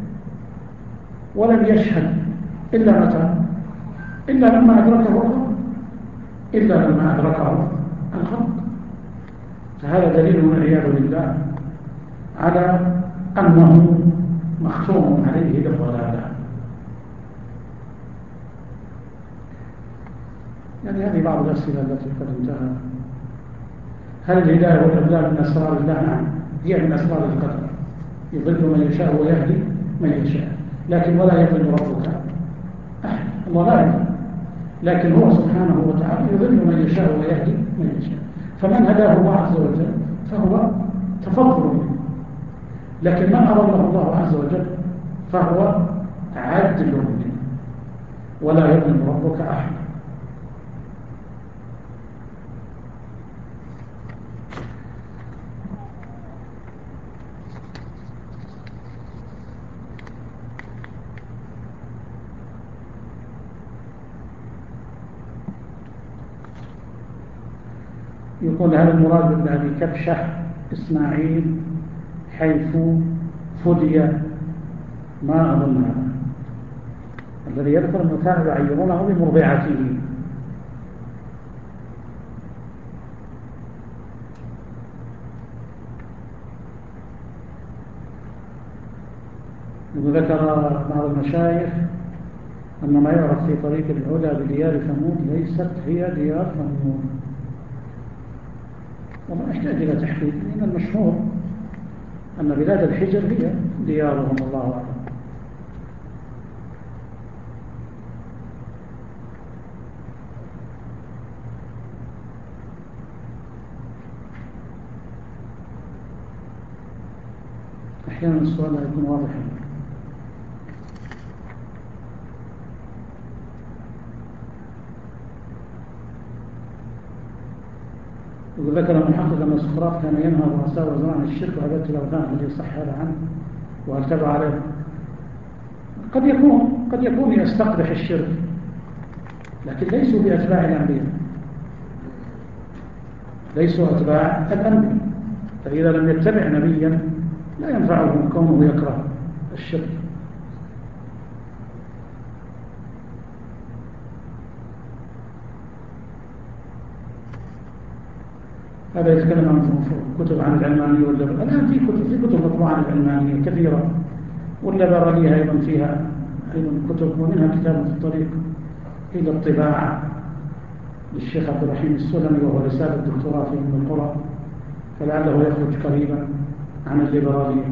ولم يشهد إلا متى؟ إلا لما أدركه الخلق. فهذا دليل والعياذ بالله على أنه مختوم عليه بالضلالة. يعني هذه بعض الأسئلة التي قد انتهى. هل الهداية والإضلال من أسرار الله؟ نعم، هي من أسرار القدر، يضل من يشاء ويهدي من يشاء، لكن ولا يضل ربك أحد، الله لا يضل، لكن هو سبحانه وتعالى يضل من يشاء ويهدي من يشاء. فمن هداه الله عز وجل فهو تفضل منه، لكن من أضله الله عز وجل فهو عدل منه، ولا يظلم ربك أحد. يقول هل المراد بأبي كبشة إسماعيل حيث فدي؟ ما أظن هذا الذي يذكر أنه كانوا يعيرونه بمرضعته. وذكر بعض المشايخ أن ما يعرف في طريق الهدى بديار ثمود ليست هي ديار ثمود، وما يحتاج إلى تحقيق، لأن المشهور أن بلاد الحجر هي ديارهم، الله أعلم. أحيانا السؤال لا يكون واضحا. وذكر المحقق أن سقراط كان ينهى الرؤساء وزمان عن الشرك وعبادة الأوثان، هل يصح هذا عنه وهل تبع عليه؟ قد يكون يستقبح الشرك، لكن ليسوا بأتباع الأنبياء، ليسوا أتباع الأنبياء، فإذا لم يتبع نبيا لا ينفعه كونه يكره الشرك. هذا يتكلم عن كتب عن العلمانية والليبرالية. الآن في كتب مطبوعة عن العلمانية كثيرة، والليبرالية أيضا فيها أيضا كتب، ومنها كتاب في الطريق إلى الطباعة للشيخ عبد الرحيم السلمي، وهو رسالة دكتوراه في أم القرى، فلعله يخرج قريبا عن الليبرالية.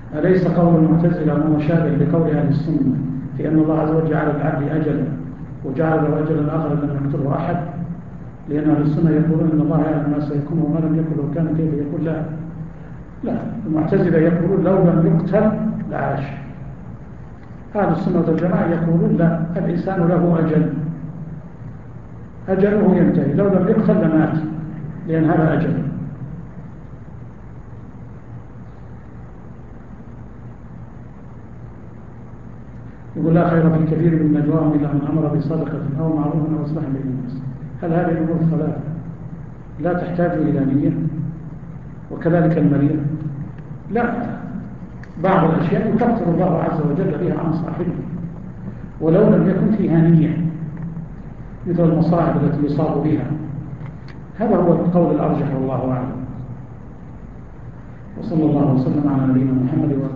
أليس قول المعتزلة مشابه لقول أهل السنة في أن الله عز وجل جعل العبد أجلا وجعل له أجلا آخر لم يكتبه أحد؟ لأن أهل السنة يقولون أن الله يعلم ما سيكون وما لم يكن لو كان كيف يقول لا المعتزلة يقولون لو لم يقتل لعاش. أهل السنة والجماعة يقولون لا، الإنسان له أجله ينتهي، لو لم يقتل لمات، لأن هذا أجل. يقول لا خير في كثير من نجواهم إلا من أمر بصدقة أو معروف أو إصلاح بين الناس. هل هذه الأمور الثلاثة لا تحتاج إلى نية؟ وكذلك المريض لا، بعض الأشياء يكفر الله عز وجل بها عن صاحبه ولو لم يكن فيها نية، مثل المصائب التي يصاب بها. هذا هو القول الأرجح والله أعلم. وصلى الله وسلم على نبينا محمد